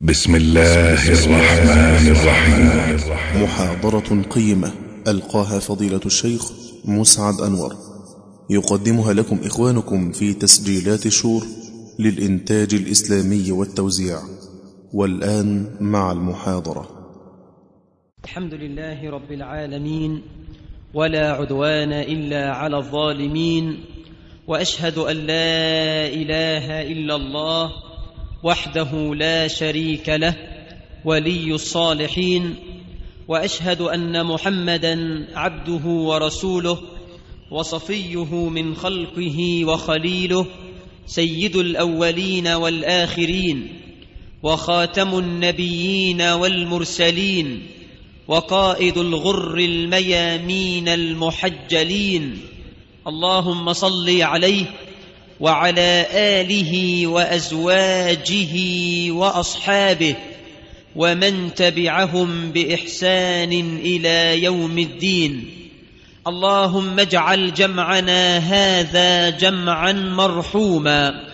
بسم الله الرحمن الرحيم. محاضرة قيمة ألقاها فضيلة الشيخ مسعد أنور، يقدمها لكم إخوانكم في تسجيلات شور للإنتاج الإسلامي والتوزيع. والآن مع المحاضرة. الحمد لله رب العالمين، ولا عدوان إلا على الظالمين، وأشهد أن لا إله إلا الله وحده لا شريك له ولي الصالحين، وأشهد أن محمدًا عبده ورسوله وصفيه من خلقه وخليله، سيد الأولين والآخرين، وخاتم النبيين والمرسلين، وقائد الغر الميامين المحجلين. اللهم صل عليه وعلى آله وأزواجه وأصحابه ومن تبعهم بإحسان إلى يوم الدين. اللهم اجعل جمعنا هذا جمعا مرحوما،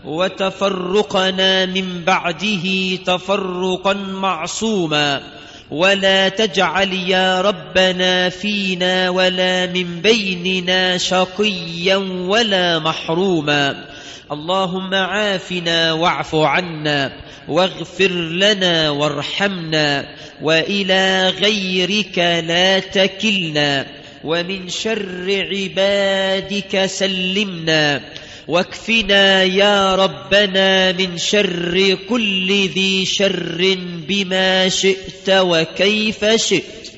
وتفرقنا من بعده تفرقا معصوما، ولا تجعل يا ربنا فينا ولا من بيننا شقيا ولا محروما. اللهم عافنا واعف عنا واغفر لنا وارحمنا، وإلى غيرك لا تكلنا، ومن شر عبادك سلمنا، واكفنا يا ربنا من شر كل ذي شر بما شئت وكيف شئت.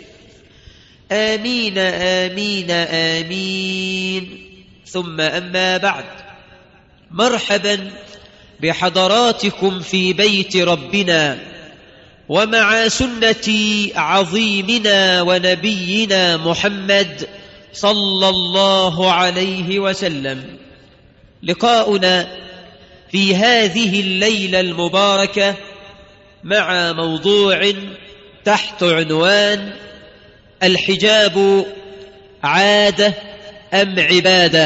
آمين آمين آمين. ثم أما بعد، مرحبا بحضراتكم في بيت ربنا ومع سنة عظيمنا ونبينا محمد صلى الله عليه وسلم. لقاؤنا في هذه الليلة المباركة مع موضوع تحت عنوان: الحجاب عادة أم عبادة؟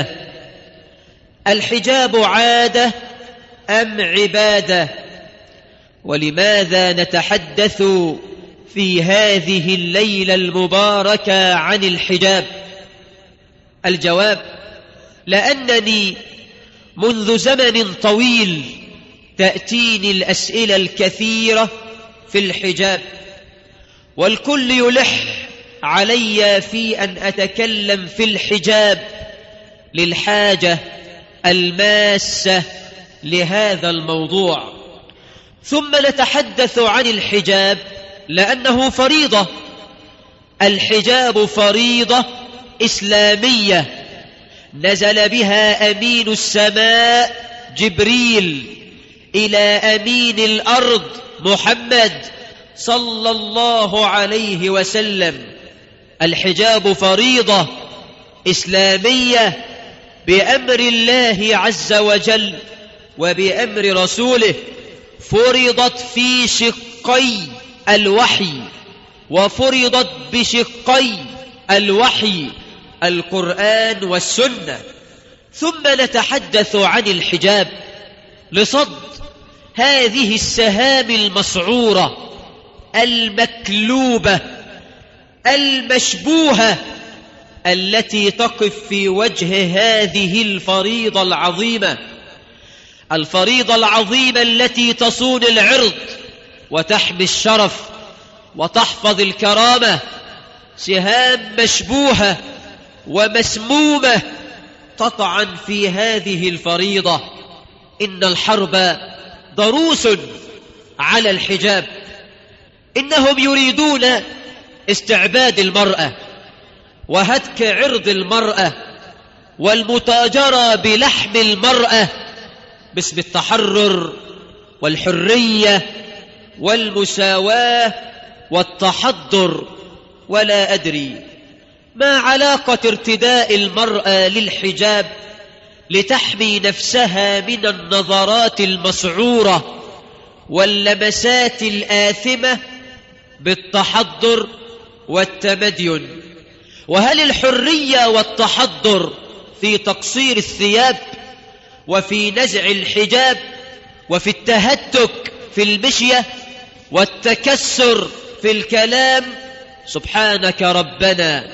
الحجاب عادة أم عبادة؟ ولماذا نتحدث في هذه الليلة المباركة عن الحجاب؟ الجواب: لأنني منذ زمن طويل تأتيني الأسئلة الكثيرة في الحجاب، والكل يلح علي في أن أتكلم في الحجاب للحاجة الماسة لهذا الموضوع. ثم نتحدث عن الحجاب لأنه فريضة. الحجاب فريضة إسلامية نزل بها أمين السماء جبريل إلى أمين الأرض محمد صلى الله عليه وسلم. الحجاب فريضة إسلامية بأمر الله عز وجل وبأمر رسوله، فرضت في شقي الوحي، وفرضت بشقي الوحي القرآن والسنة. ثم نتحدث عن الحجاب لصد هذه السهام المسعورة المكلوبة المشبوهة التي تقف في وجه هذه الفريضة العظيمة، الفريضة العظيمة التي تصون العرض وتحمي الشرف وتحفظ الكرامة. سهام مشبوهة ومسمومة تطعن في هذه الفريضة. إن الحرب ضروس على الحجاب. إنهم يريدون استعباد المرأة وهتك عرض المرأة والمتاجرة بلحم المرأة باسم التحرر والحرية والمساواة والتحضر. ولا أدري ما علاقة ارتداء المرأة للحجاب لتحمي نفسها من النظرات المسعورة واللمسات الآثمة بالتحضر والتمدين. وهل الحرية والتحضر في تقصير الثياب وفي نزع الحجاب وفي التهتك في المشية؟ والتكسر في الكلام، سبحانك ربنا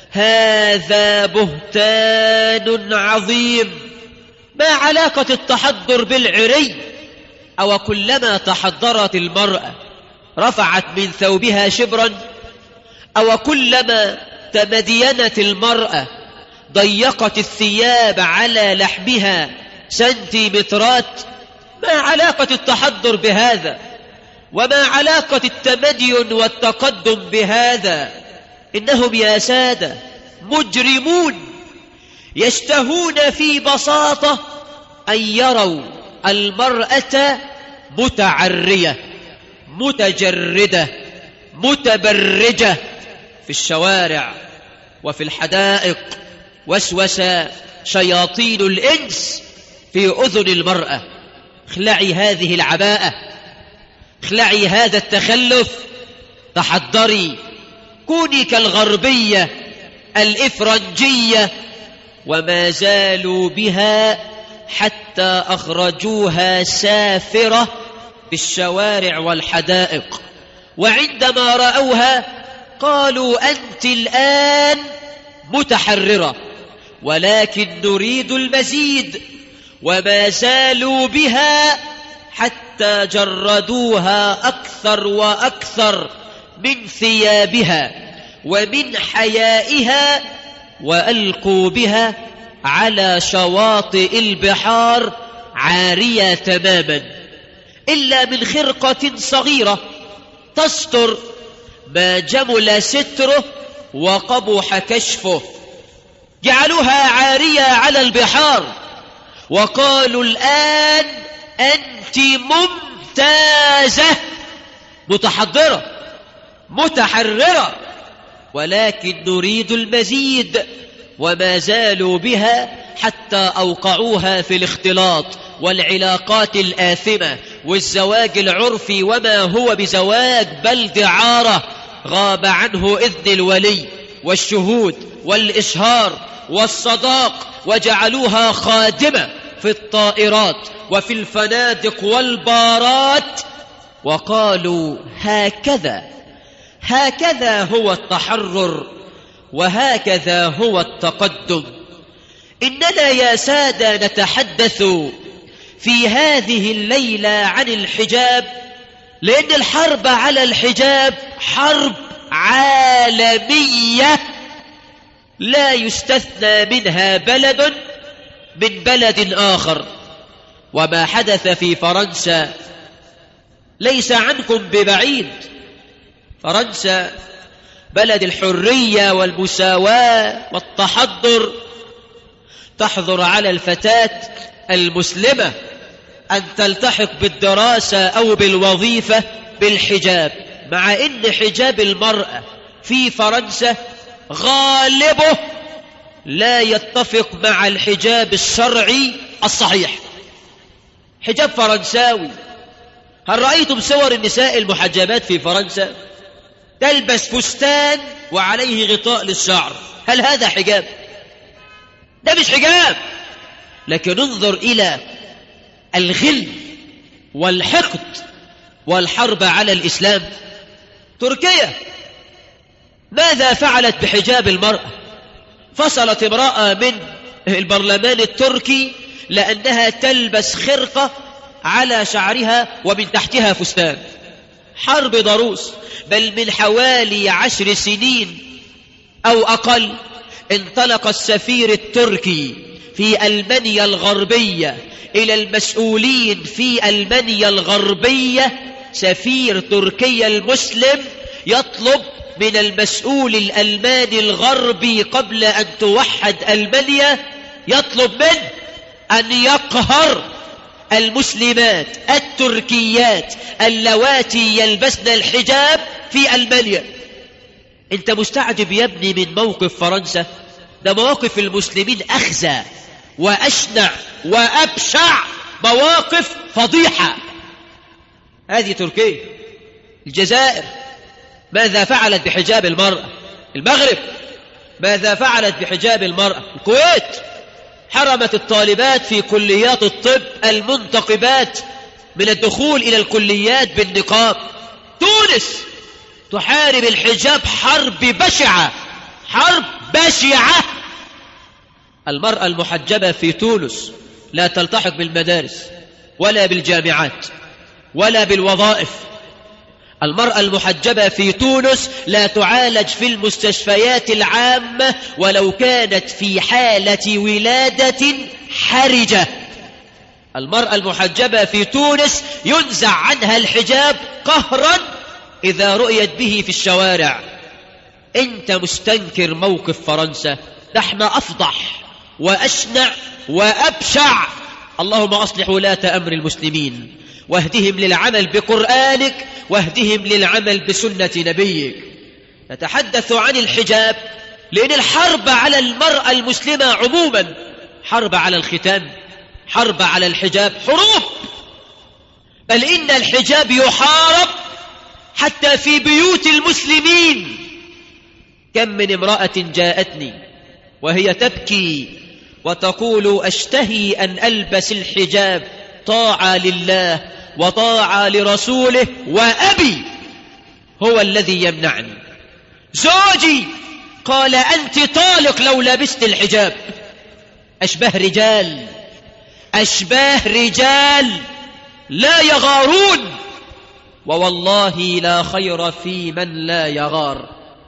هذا بهتان عظيم. ما علاقة التحضر بالعري؟ أو كلما تحضرت المرأة رفعت من ثوبها شبرا؟ أو كلما تمدينت المرأة ضيقت الثياب على لحمها سنتيمترات؟ ما علاقة التحضر بهذا؟ وما علاقة التمدين والتقدم بهذا؟ إنهم يا سادة مجرمون يشتهون في بساطة أن يروا المرأة متعرية متجردة متبرجة في الشوارع وفي الحدائق. وسوس شياطين الإنس في أذن المرأة: اخلعي هذه العباءة، اخلعي هذا التخلف، تحضري، كوني كالغربية الإفرنجية. وما زالوا بها حتى أخرجوها سافرة في الشوارع والحدائق. وعندما رأوها قالوا: أنت الآن متحررة، ولكن نريد المزيد. وما زالوا بها حتى جردوها أكثر وأكثر من ثيابها ومن حيائها، وألقوا بها على شواطئ البحار عارية تماما، إلا من خرقة صغيرة تستر ما جمل ستره وقبح كشفه. جعلوها عارية على البحار وقالوا: الآن أنت ممتازة، متحضرة متحررة، ولكن نريد المزيد. وما زالوا بها حتى أوقعوها في الاختلاط والعلاقات الآثمة والزواج العرفي، وما هو بزواج بل دعارة غاب عنه إذن الولي والشهود والإشهار والصداق، وجعلوها خادمة في الطائرات وفي الفنادق والبارات. وقالوا: هكذا هو التحرر، وهكذا هو التقدم. إننا يا سادة نتحدث في هذه الليلة عن الحجاب، لأن الحرب على الحجاب حرب عالمية لا يستثنى منها بلد من بلد آخر. وما حدث في فرنسا ليس عنكم ببعيد. فرنسا بلد الحرية والمساواة والتحضر، تحظر على الفتاة المسلمة أن تلتحق بالدراسة أو بالوظيفة بالحجاب، مع أن حجاب المرأة في فرنسا غالبه لا يتفق مع الحجاب الشرعي الصحيح. حجاب فرنساوي. هل رأيتم صور النساء المحجبات في فرنسا؟ تلبس فستان وعليه غطاء للشعر. هل هذا حجاب؟ ده مش حجاب. لكن انظر إلى الغل والحقد والحرب على الإسلام. تركيا ماذا فعلت بحجاب المرأة؟ فصلت امرأة من البرلمان التركي لأنها تلبس خرقة على شعرها ومن تحتها فستان. حرب ضروس. بل من حوالي 10 سنين أو أقل انطلق السفير التركي في ألمانيا الغربية إلى المسؤولين في ألمانيا الغربية، سفير تركيا المسلم يطلب من المسؤول الألماني الغربي قبل أن توحد ألمانيا، يطلب منه أن يقهر المسلمات التركيات اللواتي يلبسن الحجاب في ألمانيا. انت مستعجب يا ابني من موقف فرنسا؟ ده مواقف المسلمين أخزى وأشنع وأبشع، مواقف فضيحة. هذه تركيا. الجزائر ماذا فعلت بحجاب المرأة؟ المغرب ماذا فعلت بحجاب المرأة؟ الكويت حرمت الطالبات في كليات الطب المنتقبات من الدخول إلى الكليات بالنقاب. تونس تحارب الحجاب حرب بشعة، حرب بشعة. المرأة المحجبة في تونس لا تلتحق بالمدارس ولا بالجامعات ولا بالوظائف. المرأة المحجبة في تونس لا تعالج في المستشفيات العامة ولو كانت في حالة ولادة حرجة. المرأة المحجبة في تونس ينزع عنها الحجاب قهرا إذا رؤيت به في الشوارع. أنت مستنكر موقف فرنسا، نحن أفضح وأشنع وأبشع. اللهم أصلح ولاة أمر المسلمين واهدهم للعمل بقرآنك واهدهم للعمل بسنة نبيك. نتحدث عن الحجاب لأن الحرب على المرأة المسلمة عموما حرب على الختان، حرب على الحجاب، حروب. بل إن الحجاب يحارب حتى في بيوت المسلمين. كم من امرأة جاءتني وهي تبكي وتقول أشتهي أن ألبس الحجاب طاعة لله وطاعة لرسوله وأبي هو الذي يمنعني. زوجي قال أنت طالق لو لبست الحجاب. أشباه رجال، أشباه رجال لا يغارون، ووالله لا خير في من لا يغار.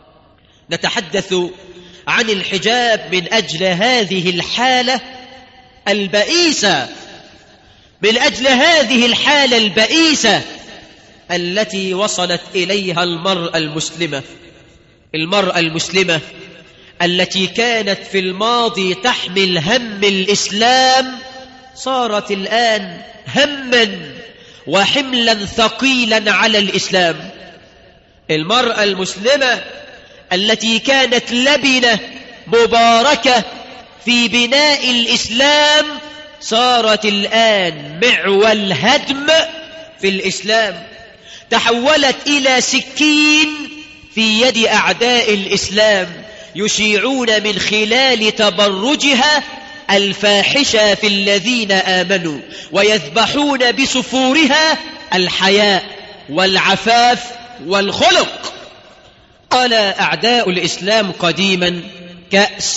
نتحدث عن الحجاب من أجل هذه الحالة البئيسة، من أجل هذه الحالة البئيسة التي وصلت إليها المرأة المسلمة. المرأة المسلمة التي كانت في الماضي تحمل هم الإسلام صارت الآن هماً وحملا ثقيلا على الإسلام. المرأة المسلمة التي كانت لبنة مباركة في بناء الإسلام صارت الآن معول هدم في الإسلام، تحولت إلى سكين في يد أعداء الإسلام يشيعون من خلال تبرجها الفاحشة في الذين آمنوا ويذبحون بسفورها الحياء والعفاف والخلق. قال أعداء الإسلام قديما كأس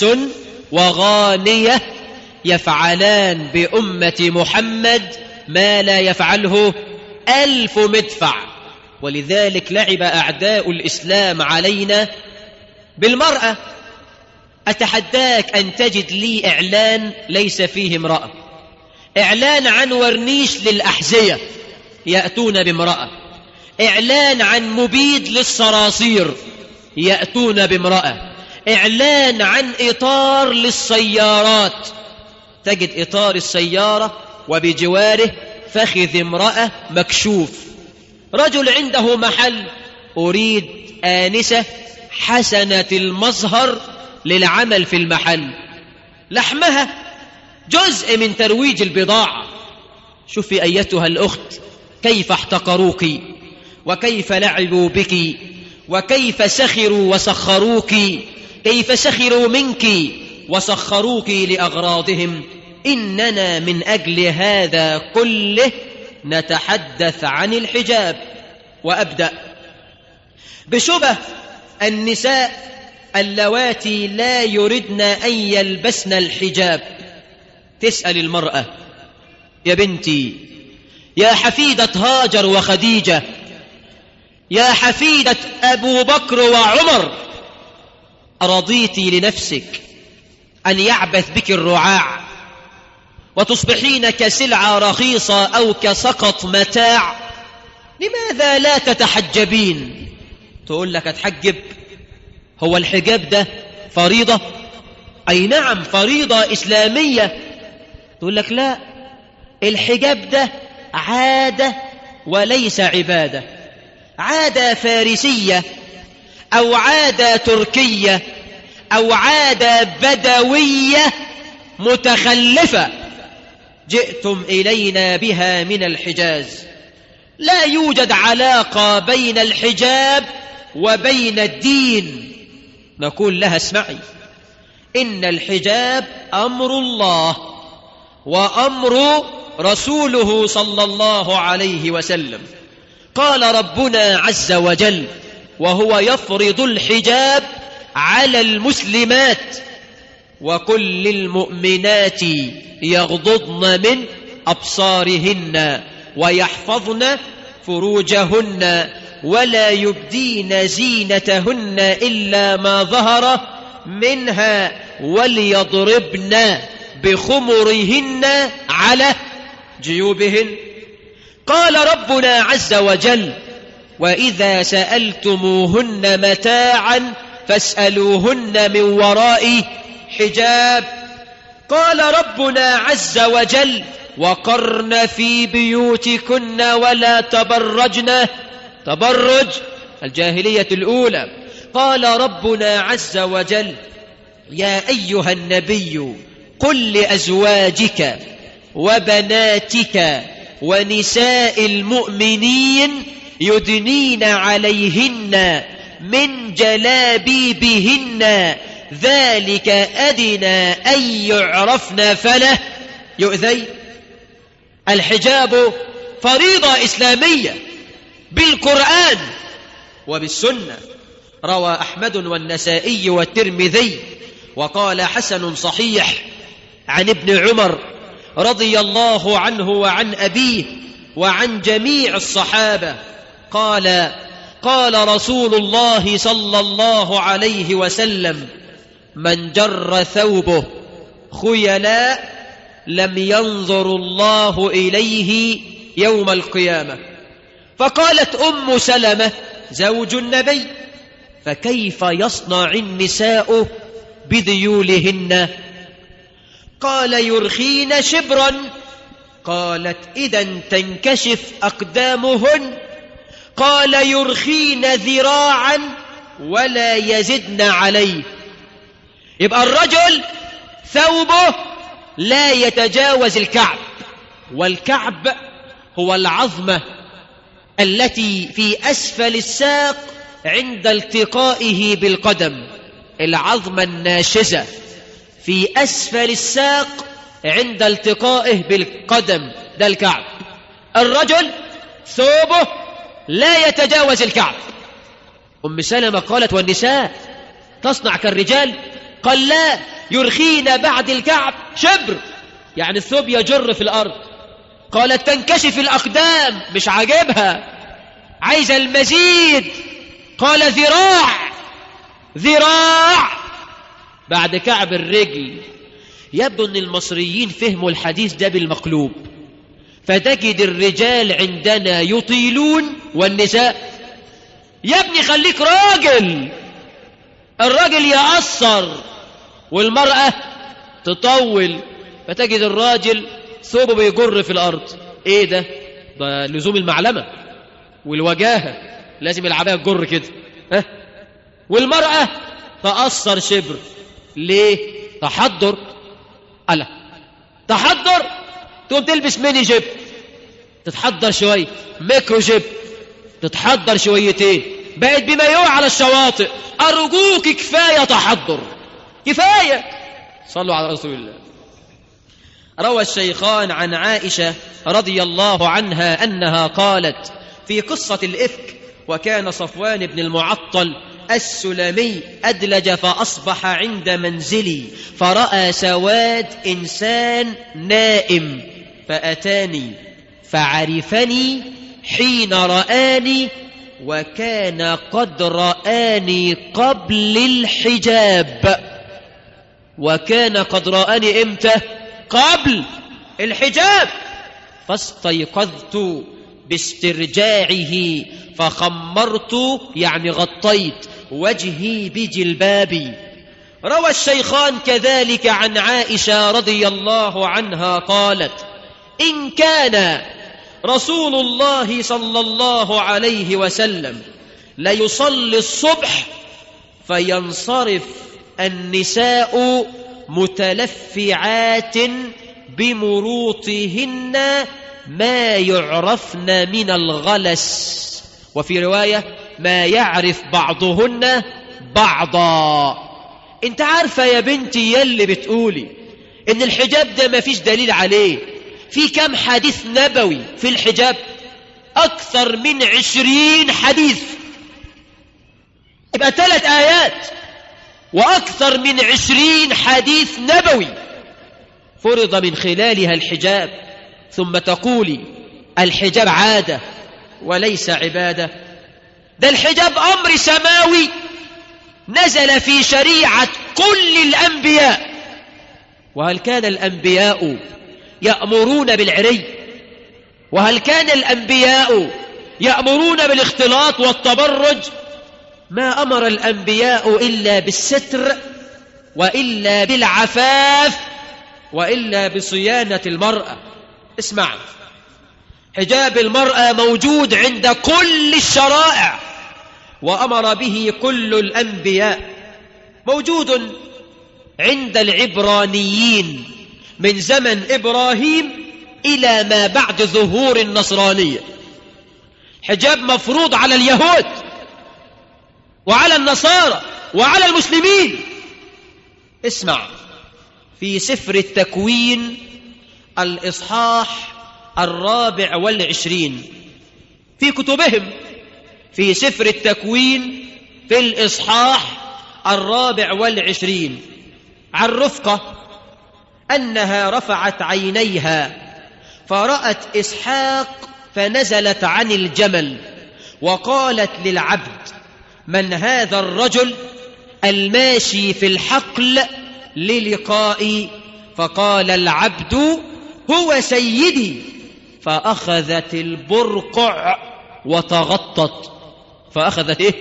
وغانية يفعلان بأمة محمد ما لا يفعله 1000 مدفع. ولذلك لعب أعداء الإسلام علينا بالمرأة. أتحداك أن تجد لي إعلان ليس فيه امرأة، إعلان عن ورنيش للأحذية يأتون بامرأة، إعلان عن مبيد للصراصير يأتون بامرأة، إعلان عن إطار للسيارات تجد إطار السيارة وبجواره فخذ امرأة مكشوف. رجل عنده محل أريد آنسة حسنة المظهر للعمل في المحل، لحمها جزء من ترويج البضاعة. شوفي أيتها الأخت كيف احتقروك وكيف لعبوا بك وكيف سخروا وسخروك، كيف سخروا منك وسخروك لأغراضهم. إننا من أجل هذا كله نتحدث عن الحجاب. وأبدأ بشبه النساء اللواتي لا يردن أن يلبسن الحجاب. تسأل المرأة يا بنتي، يا حفيدة هاجر وخديجة، يا حفيدة أبو بكر وعمر، أرضيت لنفسك أن يعبث بك الرعاع وتصبحين كسلعة رخيصة أو كسقط متاع؟ لماذا لا تتحجبين؟ تقول لك أتحجب؟ هو الحجاب ده فريضة؟ أي نعم فريضة إسلامية. تقول لك لا، الحجاب ده عادة وليس عبادة، عادة فارسية أو عادة تركية أو عادة بدوية متخلفة جئتم إلينا بها من الحجاز. لا يوجد علاقة بين الحجاب وبين الدين. نقول لها اسمعي، إن الحجاب أمر الله وأمر رسوله صلى الله عليه وسلم. قال ربنا عز وجل وهو يفرض الحجاب على المسلمات: وقل للمؤمنات يغضضن من أبصارهن ويحفظن فروجهن ولا يبدين زينتهن إلا ما ظهر منها وليضربن بخمرهن على جيوبهن. قال ربنا عز وجل: وإذا سألتموهن متاعا فاسألوهن من وراء حجاب. قال ربنا عز وجل: وقرن في بيوتكن ولا تبرجن تبرج الجاهلية الأولى. قال ربنا عز وجل: يا أيها النبي قل لأزواجك وبناتك ونساء المؤمنين يدنين عليهن من جلابيبهن ذلك أدنى أن يعرفن فلا يؤذين. الحجاب فريضة إسلامية بالقرآن وبالسنة. روى أحمد والنسائي والترمذي وقال حسن صحيح عن ابن عمر رضي الله عنه وعن أبيه وعن جميع الصحابة قال: قال رسول الله صلى الله عليه وسلم: من جر ثوبه خيلاء لم ينظر الله إليه يوم القيامة. فقالت أم سلمة زوج النبي: فكيف يصنع النساء بذيولهن؟ قال: يرخين شبرا. قالت: إذن تنكشف أقدامهن. قال: يرخين ذراعا ولا يزدن عليه. يبقى الرجل ثوبه لا يتجاوز الكعب، والكعب هو العظمة التي في أسفل الساق عند التقائه بالقدم، العظمة الناشزة في أسفل الساق عند التقائه بالقدم، ده الكعب. الرجل ثوبه لا يتجاوز الكعب. أم سلمة قالت: والنساء تصنع كالرجال؟ قال: لا، يرخين بعد الكعب شبر، يعني الثوب يجر في الأرض. قالت: تنكشف الأقدام، مش عاجبها، عايزة المزيد. قال: ذراع بعد كعب الرجل. يبدو أن المصريين فهموا الحديث ده بالمقلوب، فتجد الرجال عندنا يطيلون والنساء. يا ابني خليك راجل، الراجل يقصر والمرأة تطول، فتجد الراجل ثوبه بيجر في الأرض. ايه ده لزوم المعلمة والوجاهة، لازم العباية تجر كده، والمرأة تقصر شبر. ليه؟ تحضر. ألا تحضر، تقوم تلبس ميني جيب، تتحضر شوية، ميكرو جيب، تتحضر شويتين، بقت بمايوه على الشواطئ. أرجوك كفاية تحضر، كفاية. صلوا على رسول الله. روى الشيخان عن عائشة رضي الله عنها أنها قالت في قصة الإفك: وكان صفوان بن المعطل السلمي أدلج فأصبح عند منزلي فرأى سواد إنسان نائم فأتاني فعرفني حين رآني، وكان قد رآني قبل الحجاب. وكان قد رآني إمتى؟ قبل الحجاب. فاستيقظت باسترجاعه فخمرت، يعني غطيت وجهي بجلبابي. روى الشيخان كذلك عن عائشة رضي الله عنها قالت: إن كان رسول الله صلى الله عليه وسلم ليصلي الصبح فينصرف النساء متلفعات بمروطهن ما يعرفن من الغلس، وفي رواية ما يعرف بعضهن بعضا. انت عارفة يا بنتي يلي بتقولي ان الحجاب ده ما فيش دليل عليه؟ في كم حديث نبوي في الحجاب؟ أكثر من 20 حديث، يبقى 3 آيات وأكثر من 20 حديث نبوي فرض من خلالها الحجاب، ثم تقولي الحجاب عادة وليس عبادة؟ ده الحجاب أمر سماوي نزل في شريعة كل الأنبياء. وهل كان الأنبياء يأمرون بالعري؟ وهل كان الأنبياء يأمرون بالاختلاط والتبرج؟ ما أمر الأنبياء إلا بالستر، وإلا بالعفاف، وإلا بصيانة المرأة. اسمع، حجاب المرأة موجود عند كل الشرائع وأمر به كل الأنبياء، موجود عند العبرانيين من زمن إبراهيم إلى ما بعد ظهور النصرانية. حجاب مفروض على اليهود وعلى النصارى وعلى المسلمين. اسمع، في سفر التكوين الإصحاح 24 في كتبهم، في سفر التكوين في الإصحاح 24 عن رفقة أنها رفعت عينيها فرأت إسحاق فنزلت عن الجمل وقالت للعبد: من هذا الرجل الماشي في الحقل للقائي؟ فقال العبد: هو سيدي. فأخذت البرقع وتغطت. فأخذت إيه؟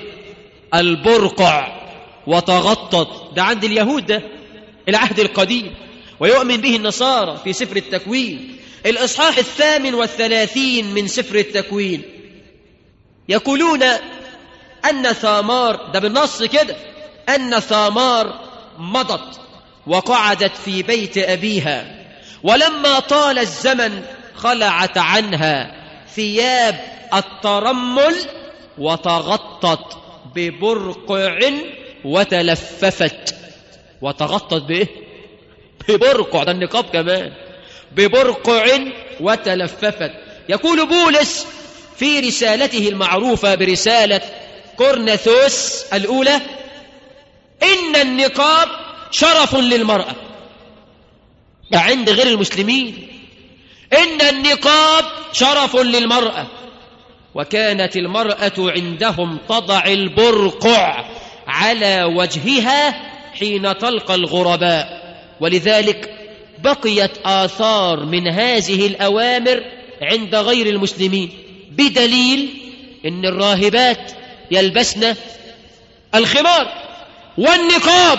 البرقع وتغطت. ده عند اليهود، ده العهد القديم، ويؤمن به النصارى في سفر التكوين الإصحاح 38 من سفر التكوين. يقولون أن ثامار، ده بالنص كده، أن ثامار مضت وقعدت في بيت أبيها، ولما طال الزمن خلعت عنها ثياب الترمل وتغطت ببرقع وتلففت. وتغطت بإيه؟ ببرقع، ده النقاب كمان، ببرقع وتلففت. يقول بولس في رسالته المعروفة برسالة كورنثوس الأولى: إن النقاب شرف للمرأة. ده عند غير المسلمين، إن النقاب شرف للمرأة. وكانت المرأة عندهم تضع البرقع على وجهها حين تلقى الغرباء، ولذلك بقيت آثار من هذه الأوامر عند غير المسلمين، بدليل إن الراهبات يلبسن الخمار والنقاب.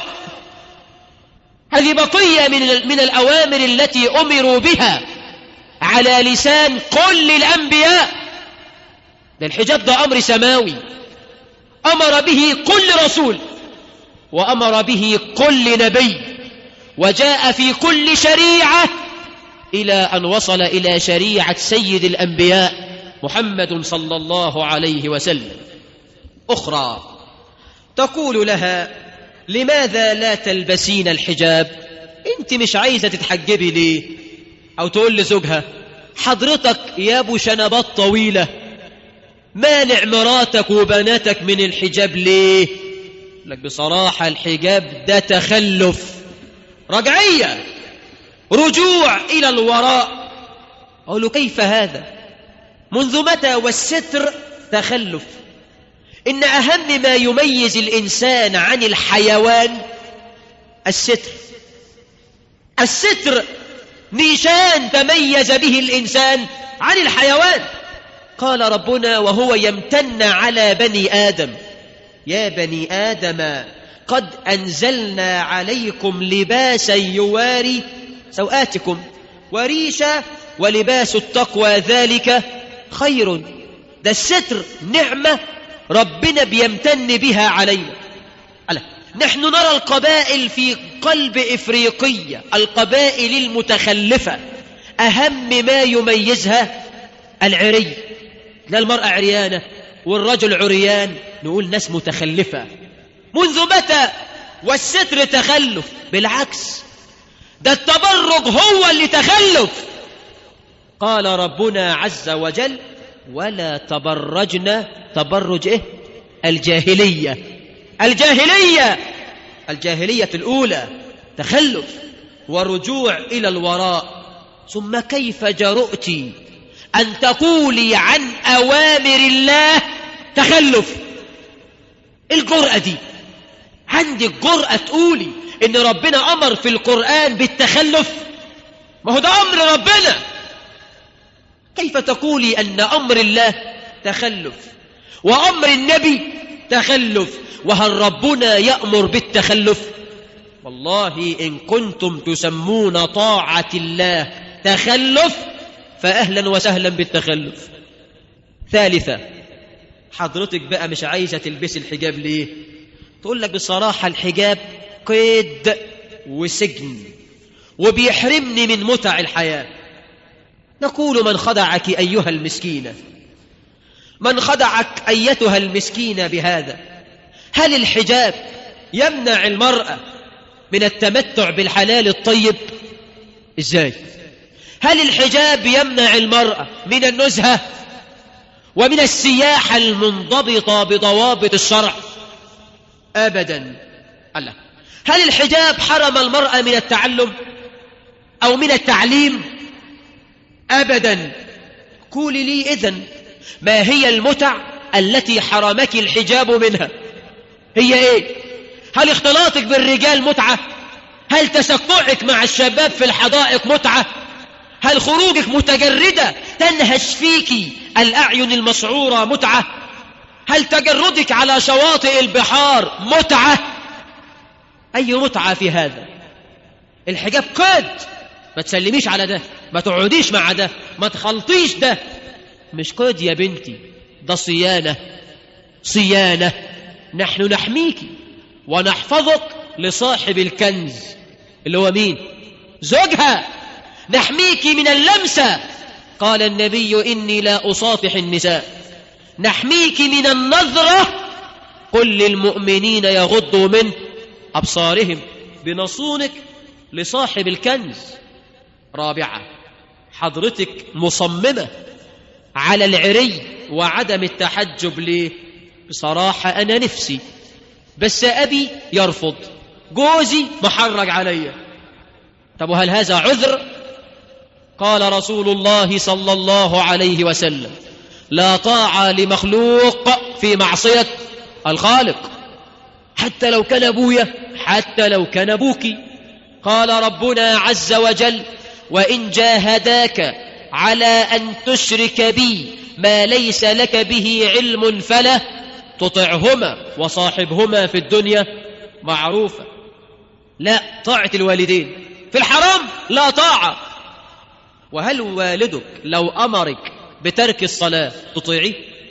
هذه بقية من الأوامر التي أمروا بها على لسان كل الأنبياء. ده الحجاب ده أمر سماوي أمر به كل رسول وأمر به كل نبي، وجاء في كل شريعة إلى أن وصل إلى شريعة سيد الأنبياء محمد صلى الله عليه وسلم. أخرى تقول لها: لماذا لا تلبسين الحجاب؟ أنت مش عايزة تتحجبي ليه؟ أو تقول لزوجها: حضرتك يا أبو شنبات طويلة مانع مراتك وبناتك من الحجاب ليه؟ لك بصراحة الحجاب ده تخلف، رجعية، رجوع إلى الوراء. أقول له: كيف هذا؟ منذ متى والستر تخلف؟ إن أهم ما يميز الإنسان عن الحيوان الستر. الستر نيشان تميز به الإنسان عن الحيوان. قال ربنا وهو يمتن على بني آدم: يا بني آدم قد أنزلنا عليكم لباسا يواري سوآتكم وريشا ولباس التقوى ذلك خير. ده الستر نعمة ربنا بيمتن بها علينا. نحن نرى القبائل في قلب إفريقية، القبائل المتخلفة، أهم ما يميزها العري. لا المرأة عريانة والرجل عريان، نقول ناس متخلفة. منذ متى والستر تخلف؟ بالعكس، ده التبرج هو اللي تخلف. قال ربنا عز وجل: ولا تبرجن تبرج الجاهلية الأولى، تخلف ورجوع إلى الوراء. ثم كيف جرؤت أن تقولي عن أوامر الله تخلف؟ الجرأة دي، عندك جرأة تقولي إن ربنا أمر في القرآن بالتخلف؟ ما هو ده أمر ربنا. كيف تقولي أن أمر الله تخلف وأمر النبي تخلف؟ وهل ربنا يأمر بالتخلف؟ والله إن كنتم تسمون طاعة الله تخلف فأهلا وسهلا بالتخلف. ثالثا، حضرتك بقى مش عايزة تلبس الحجاب ليه؟ تقول لك بصراحة الحجاب قيد وسجن وبيحرمني من متع الحياة. نقول من خدعك أيها المسكينة، من خدعك أيتها المسكينة بهذا؟ هل الحجاب يمنع المرأة من التمتع بالحلال الطيب؟ إزاي؟ هل الحجاب يمنع المرأة من النزهة ومن السياحة المنضبطة بضوابط الشرع؟ أبدا. الله. هل الحجاب حرم المرأة من التعلم أو من التعليم؟ أبدا. قولي لي إذن ما هي المتع التي حرمك الحجاب منها؟ هي إيه؟ هل اختلاطك بالرجال متعة؟ هل تسكعك مع الشباب في الحدائق متعة؟ هل خروجك متجردة تنهش فيك الأعين المسعورة متعة؟ هل تجردك على شواطئ البحار متعة؟ أي متعة في هذا؟ الحجاب قيد، ما تسلميش على ده، ما تقعديش مع ده، ما تخلطيش ده. مش قيد يا بنتي، ده صيانة. نحن نحميك ونحفظك لصاحب الكنز اللي هو مين؟ زوجها. نحميك من اللمسة، قال النبي إني لا أصافح النساء. نحميك من النظرة، قل للمؤمنين يغضوا من أبصارهم. بنصونك لصاحب الكنز. رابعة، حضرتك مصممة على العري وعدم التحجب ليه؟ بصراحة أنا نفسي، بس أبي يرفض، جوزي محرج علي. طب وهل هذا عذر؟ قال رسول الله صلى الله عليه وسلم: لا طاعة لمخلوق في معصية الخالق، حتى لو كان أبويا، حتى لو كان أبوك. قال ربنا عز وجل: وإن جاهداك على أن تشرك بي ما ليس لك به علم فلا تطعهما وصاحبهما في الدنيا معروفة. لا طاعة الوالدين في الحرام لا طاعة. وهل والدك لو أمرك بترك الصلاة تطيعيه؟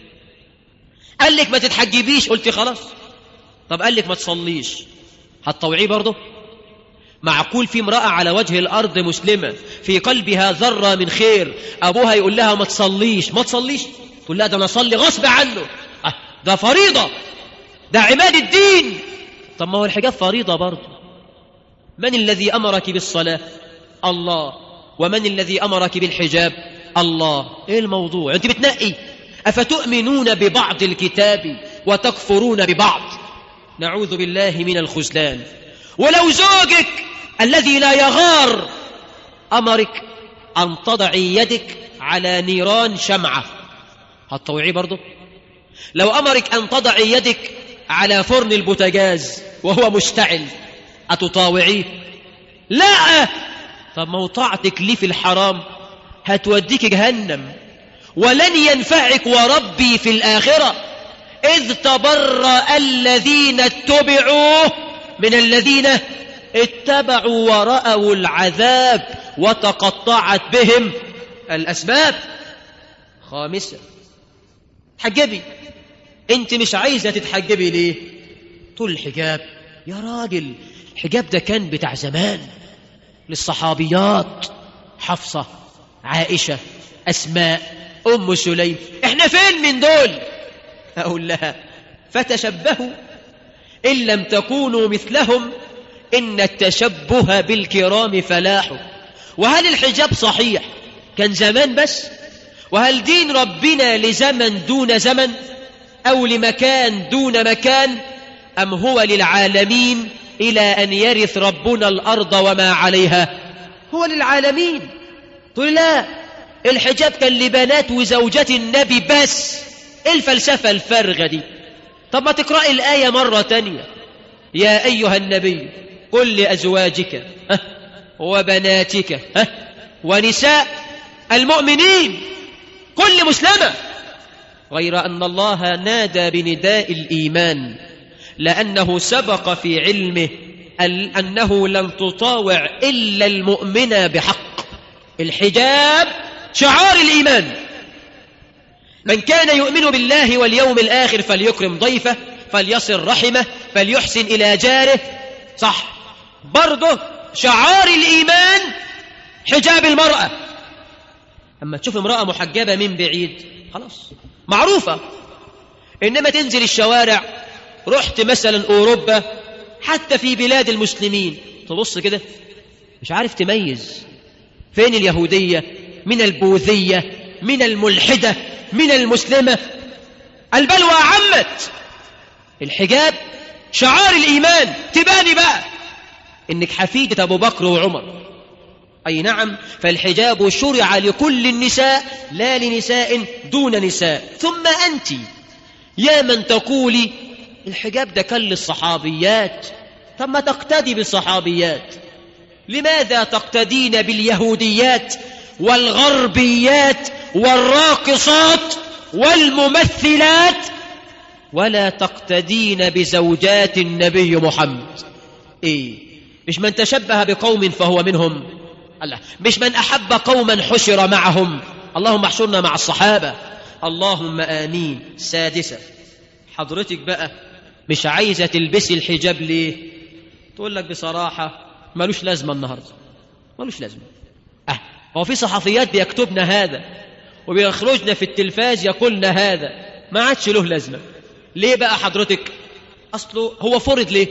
قال لك ما تتحجبيش، قلت خلاص. طب قال لك ما تصليش، هتطوعيه برضه؟ معقول في امرأة على وجه الأرض مسلمة في قلبها ذرة من خير أبوها يقول لها ما تصليش تقول لها ده أنا أصلي غصب عنه، ده فريضة، ده عماد الدين. طب ما هو الحجاب فريضة برضه. من الذي أمرك بالصلاة؟ الله. ومن الذي أمرك بالحجاب؟ الله. إيه الموضوع؟ أنت بتنقي. أفتؤمنون ببعض الكتاب وتكفرون ببعض؟ نعوذ بالله من الخذلان. ولو زوجك الذي لا يغار أمرك أن تضعي يدك على نيران شمعة، هتطوعيه برضه؟ لو أمرك أن تضعي يدك على فرن البوتاجاز وهو مشتعل، أتطاوعيه؟ لا. طب موطعتك ليه في الحرام هتوديك جهنم ولن ينفعك وربي في الآخرة. إذ تبرأ الذين اتبعوا من الذين اتبعوا ورأوا العذاب وتقطعت بهم الأسباب. خامسة، تحجبي. انت مش عايزة تتحجبي ليه؟ تقول الحجاب يا راجل، الحجاب ده كان بتاع زمان للصحابيات، حفصة، عائشة، أسماء، أم سليم. احنا فين من دول؟ أقول لها فتشبهوا إن لم تكونوا مثلهم إن التشبه بالكرام فلاح. وهل الحجاب صحيح كان زمان بس، وهل دين ربنا لزمن دون زمن أو لمكان دون مكان، أم هو للعالمين إلى أن يرث ربنا الأرض وما عليها؟ هو للعالمين. تقول لا، الحجاب كان لبنات وزوجات النبي بس، الفلسفة الفارغة دي. طب ما تقرأ الآية مرة تانية، يا أيها النبي قل لأزواجك وبناتك ونساء المؤمنين، كل مسلمة، غير أن الله نادى بنداء الإيمان لأنه سبق في علمه أنه لن تطاوع إلا المؤمن بحق. الحجاب شعار الإيمان. من كان يؤمن بالله واليوم الآخر فليكرم ضيفه، فليصل رحمه، فليحسن إلى جاره. صح، برضه شعار الإيمان حجاب المرأة. أما تشوف امرأة محجبة من بعيد خلاص معروفة، إنما تنزل الشوارع، رحت مثلا أوروبا، حتى في بلاد المسلمين، تبص كده مش عارف تميز فين اليهودية من البوذية من الملحدة من المسلمة. البلوى عمت. الحجاب شعار الإيمان. تباني بقى إنك حفيدة أبو بكر وعمر. أي نعم، فالحجاب شرع لكل النساء لا لنساء دون نساء. ثم أنت يا من تقولي الحجاب ده كان للصحابيات، طب ما تقتدي بالصحابيات. لماذا تقتدين باليهوديات والغربيات والراقصات والممثلات ولا تقتدين بزوجات النبي محمد؟ إيه؟ مش من تشبه بقوم فهو منهم؟ الله، مش من أحب قوما حشر معهم؟ اللهم احشرنا مع الصحابة، اللهم آمين. سادسة، حضرتك بقى مش عايزة تلبسي الحجاب ليه؟ تقول لك بصراحة ملوش لازمة النهاردة، ملوش لازمة. هو في صحفيات بيكتبنا هذا وبيخرجنا في التلفاز يقولنا هذا، ما عادش له لازمة. ليه بقى حضرتك؟ أصله هو فرض ليه؟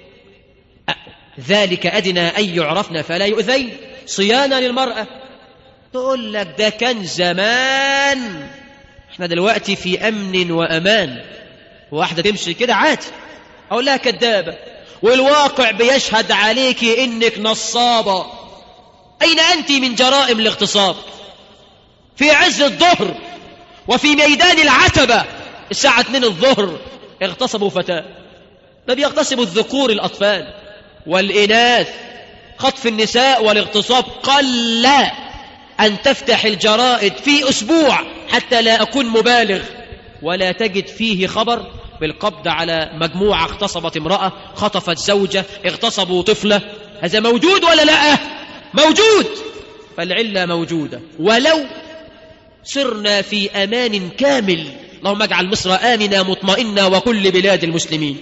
ذلك أدنى أن يعرفنا فلا يؤذين، صيانة للمرأة. تقول لك ده كان زمان، احنا دلوقتي في أمن وأمان. واحدة تمشي كده عادي، أقول لها كدابة، والواقع بيشهد عليك إنك نصابة. أين أنت من جرائم الاغتصاب؟ في عز الظهر وفي ميدان العتبة الساعة 2 الظهر اغتصبوا فتاة. ما بيغتصبوا الذكور الأطفال والإناث. خطف النساء والاغتصاب قل أن تفتح الجرائد في أسبوع، حتى لا أكون مبالغ، ولا تجد فيه خبر بالقبض على مجموعة اغتصبت امرأة، خطفت زوجة، اغتصبوا طفلة. هذا موجود ولا لا؟ موجود. فالعلة موجودة. ولو صرنا في أمان كامل، اللهم اجعل مصر آمنة مطمئنة وكل بلاد المسلمين،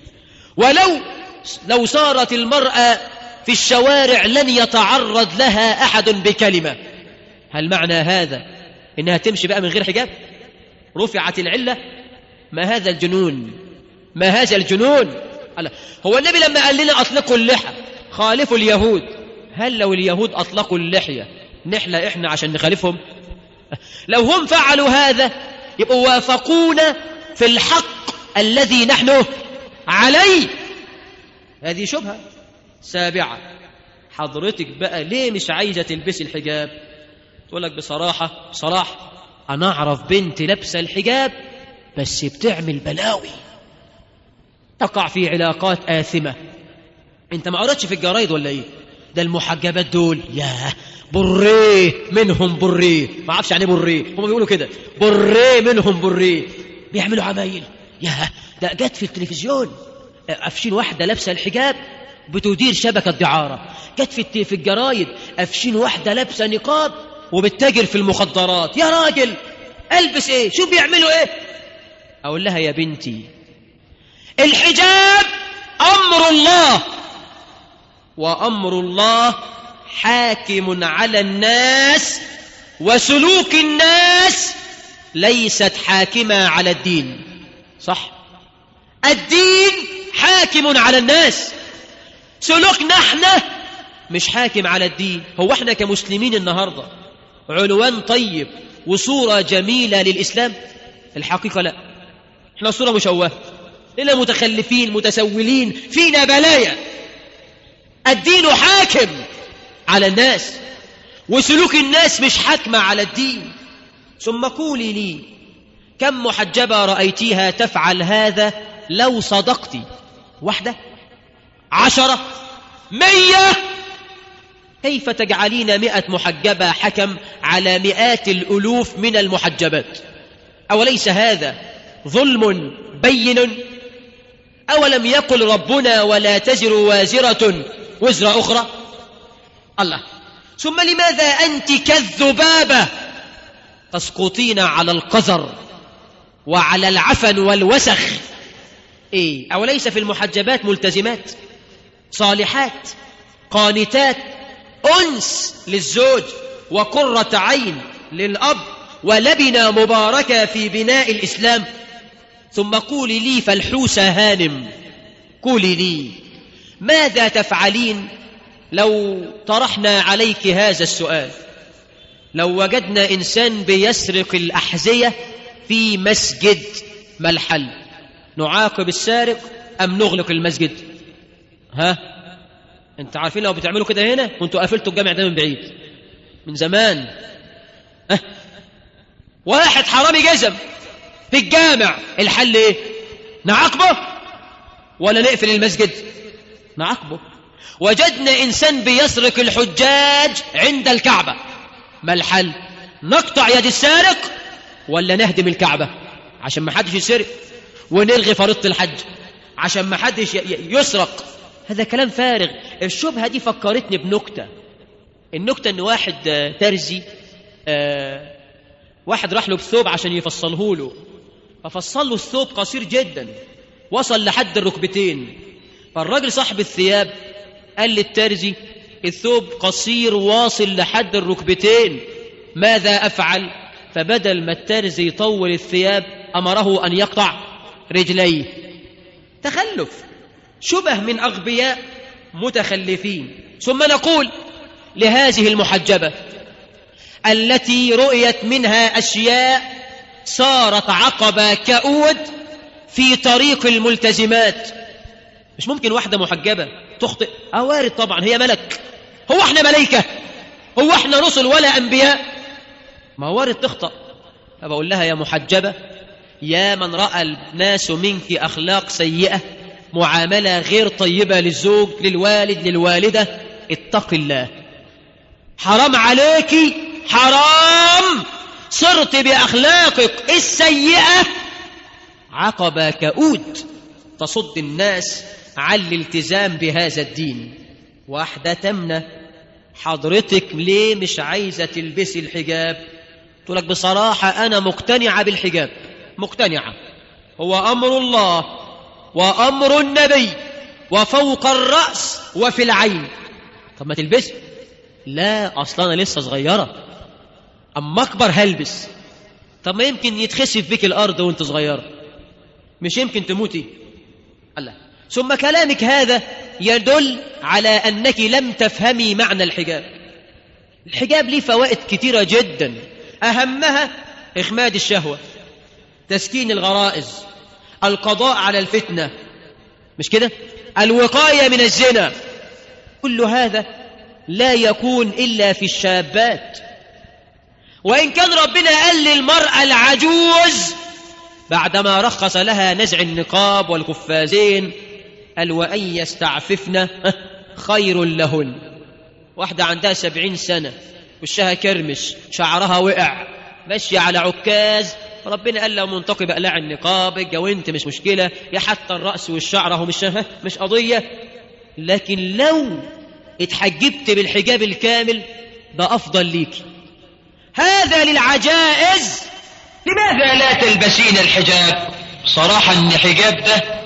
لو صارت المرأة في الشوارع لن يتعرض لها أحد بكلمة، هل معنى هذا إنها تمشي بقى من غير حجاب؟ رفعت العلة. ما هذا الجنون؟ ما هذا الجنون؟ هو النبي لما قال لنا أطلقوا اللحى خالفوا اليهود، هل لو اليهود أطلقوا اللحية نحلى إحنا عشان نخالفهم؟ لو هم فعلوا هذا يبقوا وافقونا في الحق الذي نحن عليه. هذه شبهة. سابعة، حضرتك بقى ليه مش عايزة تلبسي الحجاب؟ تقول لك بصراحة أنا أعرف بنت لابسة الحجاب بس بتعمل بلاوي، تقع في علاقات آثمة. انت ما قرأتش في الجرايد ولا ايه؟ ده المحجبات دول يا بريه منهم بريه، ما اعرفش يعني بريه، هم بيقولوا كده بريه منهم بريه، بيعملوا عمايل. يا ده جت في التلفزيون أفشين واحدة لابسة الحجاب بتدير شبكة دعارة، جت في الجرايد أفشين واحدة لابسة نقاب وبتتاجر في المخدرات. يا راجل ألبس ايه؟ شو بيعملوا ايه؟ أقول لها يا بنتي الحجاب أمر الله، وأمر الله حاكم على الناس، وسلوك الناس ليست حاكمة على الدين. صح؟ الدين حاكم على الناس، سلوكنا احنا مش حاكم على الدين. هو احنا كمسلمين النهاردة عنوان طيب وصورة جميلة للإسلام؟ الحقيقة لا، احنا صورة مشوهة، لنا متخلفين متسولين، فينا بلايا. الدين حاكم على الناس، وسلوك الناس مش حاكمة على الدين. ثم قولي لي كم محجبة رأيتيها تفعل هذا لو صدقتي؟ 1 10 100؟ كيف تجعلين 100 محجبة حكم على مئات الألوف من المحجبات؟ أوليس هذا ظلم بين؟ أولم يقل ربنا ولا تزر وازرة وزر أخرى؟ الله. ثم لماذا أنت كالذبابة تسقطين على القذر وعلى العفن والوسخ؟ أوليس في المحجبات ملتزمات صالحات قانتات أنس للزوج وقرة عين للأب ولبنة مباركة في بناء الإسلام؟ ثم قولي لي فالحوسة هانم، قولي لي ماذا تفعلين لو طرحنا عليك هذا السؤال؟ لو وجدنا إنسان بيسرق الأحذية في مسجد، ما الحل؟ نعاقب السارق أم نغلق المسجد؟ انت عارفين لو بتعملوا كده هنا كنتوا قافلتوا الجامع ده من بعيد من زمان. واحد حرامي جزم في الجامع، الحل ايه؟ نعاقبه ولا نقفل المسجد؟ نعاقبه. وجدنا إنسان بيسرق الحجاج عند الكعبة، ما الحل؟ نقطع يد السارق ولا نهدم الكعبة عشان ما حدش يسرق، ونلغي فريضة الحج عشان ما حدش يسرق؟ هذا كلام فارغ. الشبهة دي فكرتني بنكتة. النكتة ان واحد ترزي، واحد راح له بثوب عشان يفصله له، ففصل له الثوب قصير جدا وصل لحد الركبتين. فالراجل صاحب الثياب قال للترزي الثوب قصير واصل لحد الركبتين، ماذا أفعل؟ فبدل ما الترزي يطول الثياب أمره أن يقطع رجليه. تخلف، شبه من أغبياء متخلفين. ثم نقول لهذه المحجبة التي رؤيت منها أشياء صارت عقبة كؤود في طريق الملتزمات. مش ممكن واحدة محجبة تخطئ؟ وارد طبعا، هي ملك. هو احنا ملائكة؟ هو احنا رسل ولا أنبياء؟ ما وارد تخطأ. فبقول لها يا محجبة، يا من رأى الناس منك أخلاق سيئة، معاملة غير طيبة للزوج للوالد للوالدة، اتق الله، حرام عليك، حرام. صرت بأخلاقك السيئة عقبة كؤود تصد الناس عن الالتزام بهذا الدين. واحدة تمنى حضرتك ليه مش عايزة تلبسي الحجاب؟ تقول لك بصراحة أنا مقتنعة بالحجاب، مقتنعة، هو أمر الله وأمر النبي وفوق الرأس وفي العين. طب ما تلبسي. لا، أصلا أنا لسه صغيرة، أما أكبر هلبس. طب ما يمكن يتخسف بك الأرض وانت صغيرة، مش يمكن تموتي؟ الله. ثم كلامك هذا يدل على أنك لم تفهمي معنى الحجاب. الحجاب ليه فوائد كتيرة جدا، أهمها إخماد الشهوة، تسكين الغرائز، القضاء على الفتنة، مش كده؟ الوقاية من الزنا. كل هذا لا يكون إلا في الشابات. وإن كان ربنا قال للمرأة العجوز بعدما رخص لها نزع النقاب والقفازين، قال وأن يستعففن خير لهن. واحدة عندها 70 سنة، وشها كرمش، شعرها وقع، ماشية على عكاز، ربنا قال له منتقب أقلع النقاب، اتجوزت مش مشكلة، يا حتى الرأس والشعر هو مش قضية. لكن لو اتحجبت بالحجاب الكامل ده أفضل ليك. هذا للعجائز. لماذا لا تلبسين الحجاب؟ صراحة ان الحجاب ده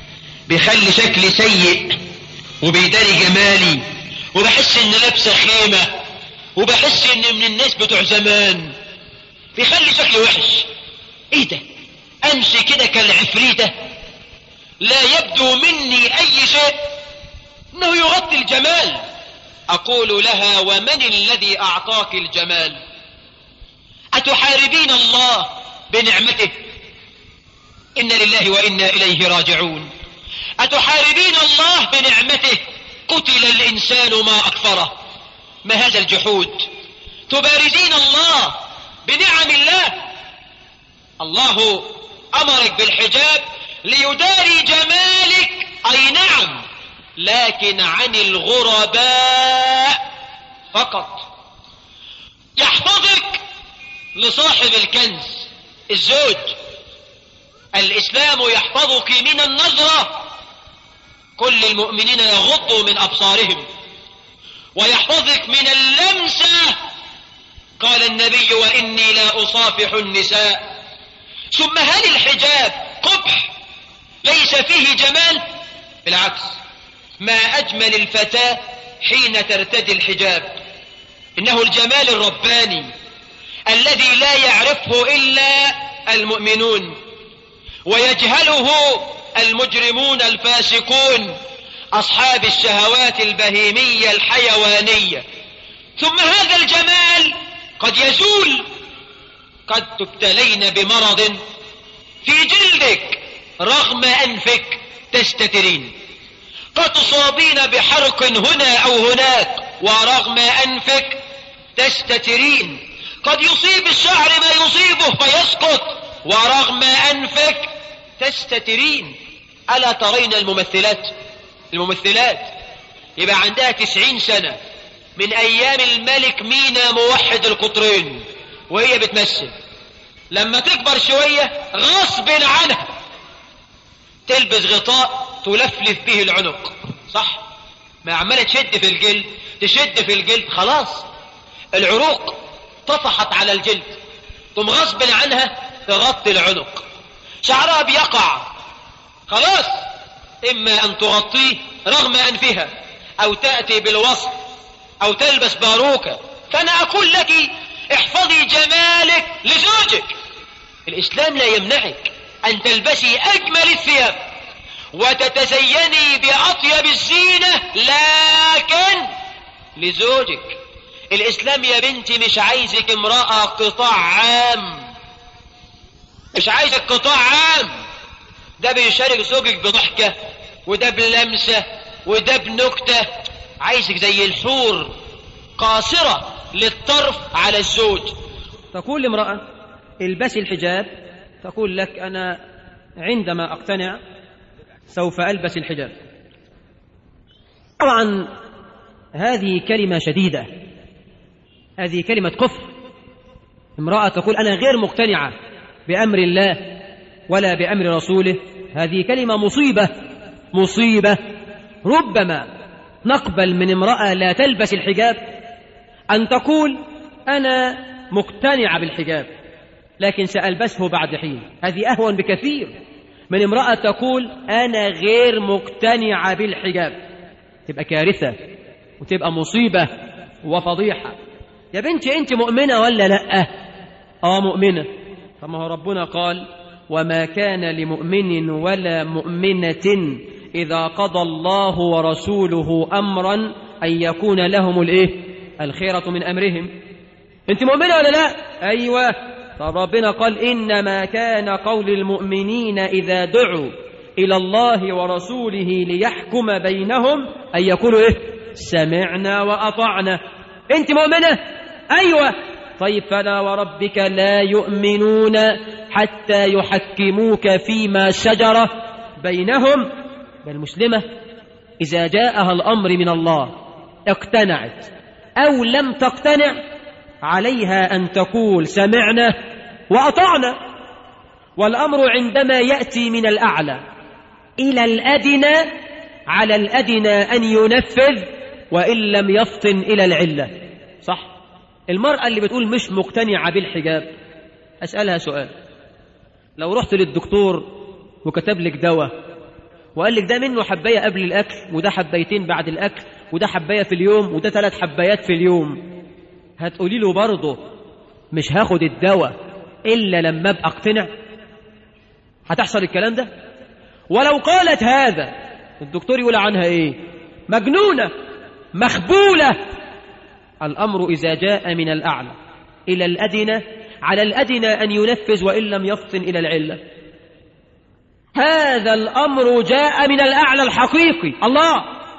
بيخلي شكلي سيء وبيداري جمالي، وبحس ان لابسه خيمة، وبحس ان من الناس بتوع زمان، بيخلي شكلي وحش. ايه ده؟ امشي كده كالعفريتة، لا يبدو مني اي شيء، انه يغطي الجمال. اقول لها ومن الذي اعطاك الجمال؟ أتحاربين الله بنعمته؟ إن لله وإنا إليه راجعون. أتحاربين الله بنعمته؟ قتل الإنسان ما أكفره، ما هذا الجحود؟ تبارزين الله بنعم الله. الله أمرك بالحجاب ليداري جمالك، أي نعم، لكن عن الغرباء فقط. يحفظك لصاحب الكنز الزوج. الإسلام يحفظك من النظرة، كل المؤمنين يغضوا من أبصارهم، ويحفظك من اللمسة، قال النبي وإني لا أصافح النساء. ثم هل الحجاب قبح ليس فيه جمال؟ بالعكس، ما أجمل الفتاة حين ترتدي الحجاب. إنه الجمال الرباني الذي لا يعرفه إلا المؤمنون، ويجهله المجرمون الفاسقون أصحاب الشهوات البهيمية الحيوانية. ثم هذا الجمال قد يزول، قد تبتلين بمرض في جلدك رغم أنفك تستترين، قد تصابين بحرق هنا أو هناك ورغم أنفك تستترين، قد يصيب الشعر ما يصيبه فيسقط ورغم أنفك تستترين. ألا ترين الممثلات يبقى عندها 90 سنة من أيام الملك مينا موحد القطرين وهي بتمثل، لما تكبر شوية غصب عنها تلبس غطاء تلفلف به العنق، صح؟ ما عمالة تشد في الجلد، خلاص العروق طفحت على الجلد، ثم غصب عنها تغطي العنق، شعرها بيقع، خلاص إما أن تغطيه رغم أنفها أو تأتي بالوصف أو تلبس باروكة. فأنا أقول لك احفظي جمالك لزوجك. الإسلام لا يمنعك أن تلبسي أجمل الثياب وتتزيني بأطيب الزينة، لكن لزوجك. الإسلام يا بنتي مش عايزك امرأة قطاع عام، مش عايزك قطاع عام، ده بيشارك زوجك بضحكة وده بلمسة وده بنكتة، عايزك زي الحور قاصرة للطرف على الزوج. تقول لامرأة البسي الحجاب، تقول لك أنا عندما أقتنع سوف ألبس الحجاب. طبعا هذه كلمة شديدة، هذه كلمة كفر. امرأة تقول أنا غير مقتنعة بأمر الله ولا بأمر رسوله، هذه كلمة مصيبة. ربما نقبل من امرأة لا تلبس الحجاب أن تقول أنا مقتنعة بالحجاب لكن سألبسه بعد حين، هذه أهون بكثير من امرأة تقول أنا غير مقتنعة بالحجاب. تبقى كارثة وتبقى مصيبة وفضيحة. يا بنتي أنت مؤمنة ولا لأ؟ مؤمنة. طب ما هو ربنا قال وما كان لمؤمن ولا مؤمنة إذا قضى الله ورسوله أمرا أن يكون لهم الخيرة من أمرهم. أنت مؤمنة ولا لا؟ أيوة. طب ربنا قال إنما كان قول المؤمنين إذا دعوا إلى الله ورسوله ليحكم بينهم أن يقولوا سمعنا وأطعنا. أنت مؤمنة؟ أيوة. طيب فلا وربك لا يؤمنون حتى يحكموك فيما شجر بينهم. المسلمة إذا جاءها الأمر من الله اقتنعت أو لم تقتنع عليها أن تقول سمعنا وأطعنا، والأمر عندما يأتي من الأعلى إلى الأدنى على الأدنى أن ينفذ وإن لم يفطن إلى العلة، صح؟ المرأة اللي بتقول مش مقتنعة بالحجاب أسألها سؤال، لو رحت للدكتور وكتب لك دواء وقال لك ده منه حباية قبل الأكل وده حبايتين بعد الأكل وده حباية في اليوم وده 3 حبايات في اليوم، هتقولي له برضه مش هاخد الدواء إلا لما أبقى أقتنع؟ هتحصل الكلام ده؟ ولو قالت هذا الدكتور يقول عنها مجنونة مخبولة. الأمر إذا جاء من الأعلى إلى الأدنى على الأدنى أن ينفذ وإن لم يفطن إلى العلة. هذا الأمر جاء من الأعلى الحقيقي الله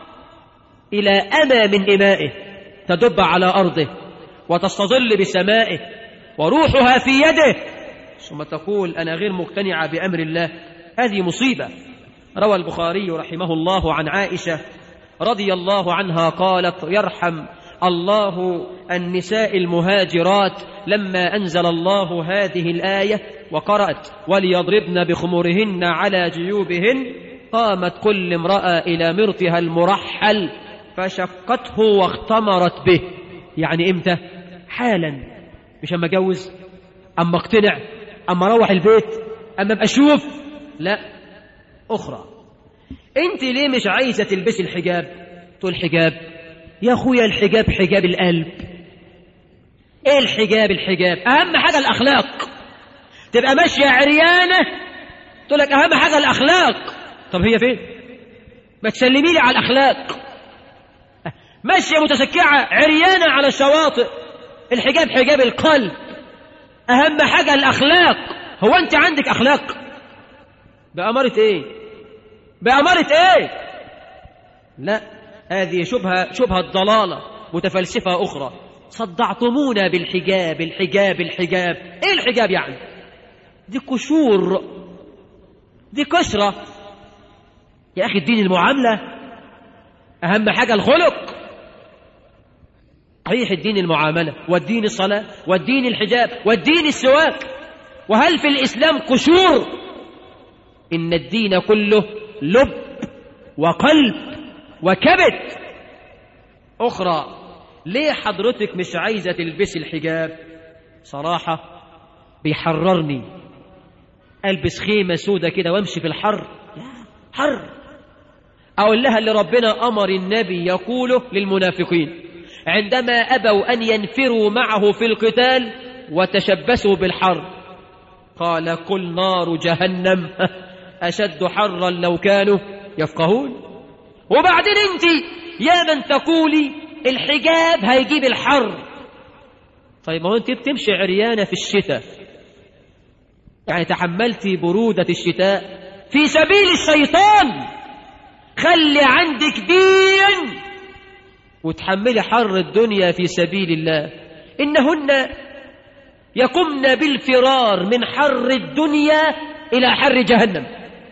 إلى أما من إمائه تدب على أرضه وتستظل بسمائه وروحها في يده، ثم تقول أنا غير مقتنعة بأمر الله. هذه مصيبة. روى البخاري رحمه الله عن عائشة رضي الله عنها قالت: يرحم الله النساء المهاجرات لما أنزل الله هذه الآية وقرأت: وليضربن بخمرهن على جيوبهن، قامت كل امرأة إلى مرتها المرحل فشقته واختمرت به. يعني إمتى؟ حالا، مش أما أجوز، أما اقتنع، أما أروح البيت، أما أبقى أشوف، لا، أخرى. أنت ليه مش عايزة تلبسي الحجاب؟ تقول حجاب يا أخويا، الحجاب حجاب القلب. إيه الحجاب؟ الحجاب أهم حاجة الأخلاق. تبقى ماشية عريانة تقول لك أهم حاجة الأخلاق. طب هي فين؟ ما تسلمي لي على الأخلاق. ماشية متسكعة عريانة على الشواطئ. الحجاب حجاب القلب، أهم حاجة الأخلاق. هو أنت عندك أخلاق؟ بأمارة إيه؟ بأمارة إيه؟ لا، هذه شبهة ضلالة متفلسفة أخرى. صدعتمونا بالحجاب. الحجاب الحجاب إيه الحجاب يعني؟ دي قشور، دي كسرة يا أخي. الدين المعاملة، أهم حاجة الخلق. صحيح، الدين المعاملة، والدين الصلاة، والدين الحجاب، والدين السواك. وهل في الإسلام قشور؟ إن الدين كله لب وقلب وكبد. أخرى، ليه حضرتك مش عايزة تلبسي الحجاب؟ صراحة بيحررني، ألبس خيمة سودة كده وامشي في الحر؟ لا، حر. أقول لها اللي ربنا أمر النبي يقوله للمنافقين عندما أبوا أن ينفروا معه في القتال وتشبثوا بالحر، قال: قل نار جهنم أشد حرا لو كانوا يفقهون. وبعدين أنت يا من تقولي الحجاب هيجيب الحر. طيب ما هو أنت بتمشي عريانة في الشتاء، يعني تحملتي برودة الشتاء في سبيل الشيطان. خلي عندك دين وتحملي حر الدنيا في سبيل الله. إنهن يقمن بالفرار من حر الدنيا إلى حر جهنم.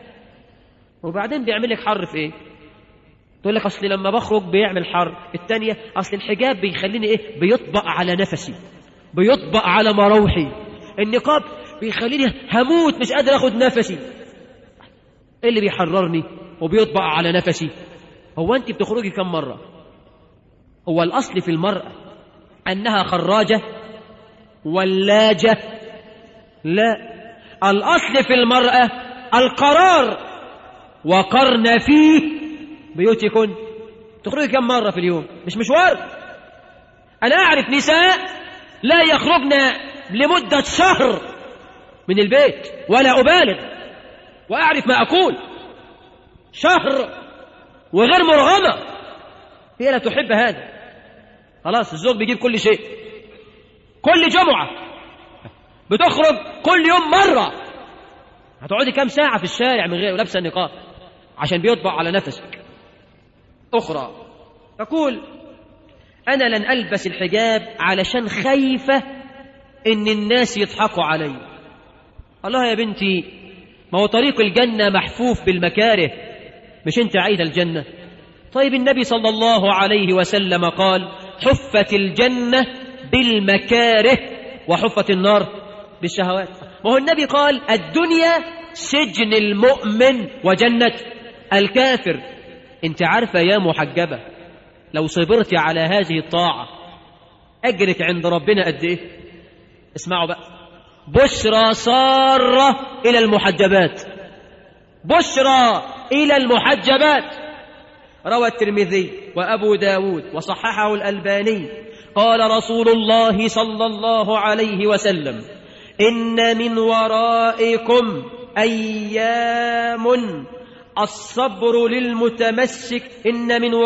وبعدين بيعمل لك حر في إيه؟ تقول لك أصل لما بخرج بيعمل حر. التانية أصل الحجاب بيخليني إيه؟ بيطبق على نفسي، بيطبق على مروحي. النقاب بيخليني هموت، مش قادر أخد نفسي. إيه اللي بيحررني وبيطبق على نفسي؟ هو أنت بتخرجي كم مرة؟ هو الأصل في المرأة أنها خراجة ولاجة؟ لا، الأصل في المرأة القرار. وقرن في بيوتكن. تخرجي كم مرة في اليوم؟ مش مشوار. أنا أعرف نساء لا يخرجن لمدة شهر من البيت ولا أبالغ، وأعرف ما أقول، شهر وغير مرغمة. هي لا تحب هذا. خلاص، الزوج بيجيب كل شيء، كل جمعة بتخرج كل يوم مرة. هتقعدي كم ساعة في الشارع من غير لابسة النقاب عشان بيطبع على نفسك؟ أخرى تقول أنا لن ألبس الحجاب علشان خايفة إن الناس يضحكوا علي. الله يا بنتي، ما هو طريق الجنة محفوف بالمكاره، مش أنت عايزة الجنة؟ طيب النبي صلى الله عليه وسلم قال: حفت الجنة بالمكاره وحفت النار بالشهوات. وهو النبي قال: الدنيا سجن المؤمن وجنة الكافر. انت عارفة يا محجبة لو صبرت على هذه الطاعة أجرك عند ربنا قد إيه؟ اسمعوا بقى، بشرى سارة إلى المحجبات، بشرى إلى المحجبات. روى الترمذي وأبو داود وصححه الألباني قال رسول الله صلى الله عليه وسلم: إن من ورائكم أيام الصبر للمتمسك، إن من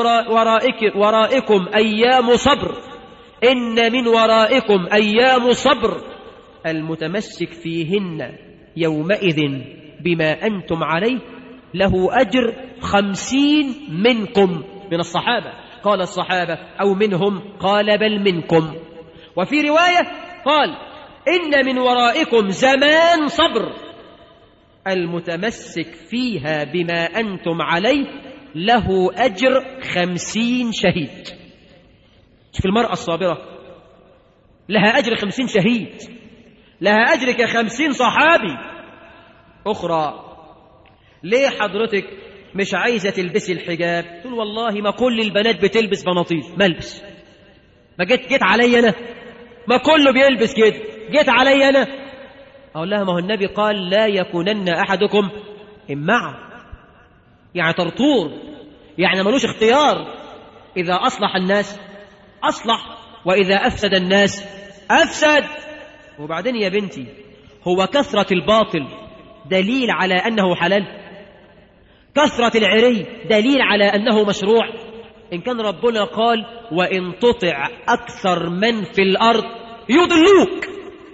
ورائكم أيام صبر، إن من ورائكم أيام صبر المتمسك فيهن يومئذ بما أنتم عليه له أجر 50 منكم من الصحابة. قال الصحابة أو منهم؟ قال بل منكم. وفي رواية قال إن من ورائكم زمان صبر المتمسك فيها بما أنتم عليه له أجر 50 شهيد. شوف المرأة الصابرة لها أجر 50 شهيد، لها أجر ك50 صحابي. أخرى ليه حضرتك مش عايزة تلبسي الحجاب؟ تقول والله ما كل البنات بتلبس بناطيل، ما البس. ما جيت علي أنا؟ ما كله بيلبس كده، جيت علي أنا؟ أقول لها ما هو النبي قال لا يكونن أحدكم إمعا، يعني طرطور، يعني ملوش اختيار. إذا أصلح الناس أصلح، وإذا أفسد الناس أفسد. وبعدين يا بنتي، هو كثرة الباطل دليل على أنه حلال؟ كثرة العري دليل على أنه مشروع؟ إن كان ربنا قال وإن تطع أكثر من في الأرض يضلوك،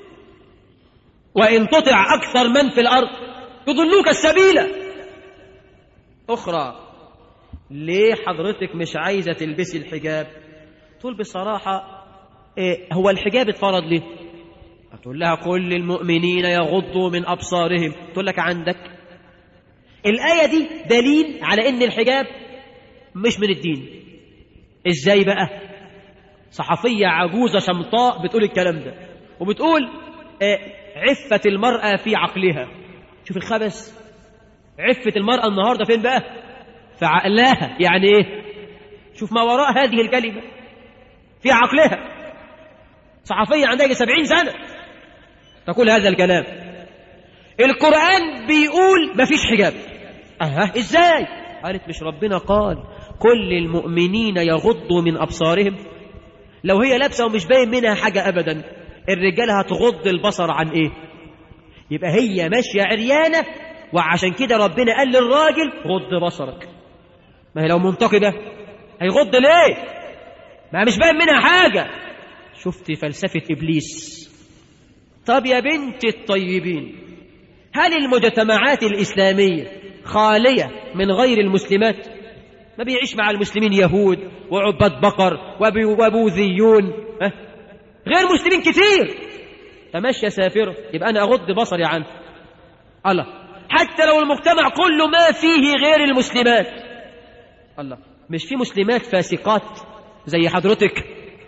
وإن تطع أكثر من في الأرض يضلوك السبيل. أخرى ليه حضرتك مش عايزة تلبسي الحجاب؟ تقول بصراحة هو الحجاب اتفرض ليه؟ تقول لها كل المؤمنين يغضوا من أبصارهم. تقول لك عندك الآية دي دليل على إن الحجاب مش من الدين. إزاي بقى؟ صحفية عجوزة شمطاء بتقول الكلام ده، وبتقول عفة المرأة في عقلها. شوف الخبث، عفة المرأة النهاردة فين بقى؟ في عقلها. يعني إيه؟ شوف ما وراء هذه الكلمة، في عقلها. صحفية عندها 70 سنة تقول هذا الكلام. القرآن بيقول ما فيش حجاب. إزاي؟ قالت مش ربنا قال كل المؤمنين يغضوا من أبصارهم؟ لو هي لابسة ومش باين منها حاجة أبدا، الرجال هتغض البصر عن إيه؟ يبقى هي ماشية عريانة، وعشان كده ربنا قال للراجل غض بصرك. ما هي لو منتقبة هيغض ليه؟ ما مش باين منها حاجة. شفت فلسفة إبليس. طب يا بنت الطيبين، هل المجتمعات الإسلامية خالية من غير المسلمات؟ ما بيعيش مع المسلمين يهود وعباد بقر وبوذيون، غير مسلمين كتير. تمشي سافرة، يبقى أنا أغض بصري عنه. الله، حتى لو المجتمع كله ما فيه غير المسلمات. الله، مش في مسلمات فاسقات زي حضرتك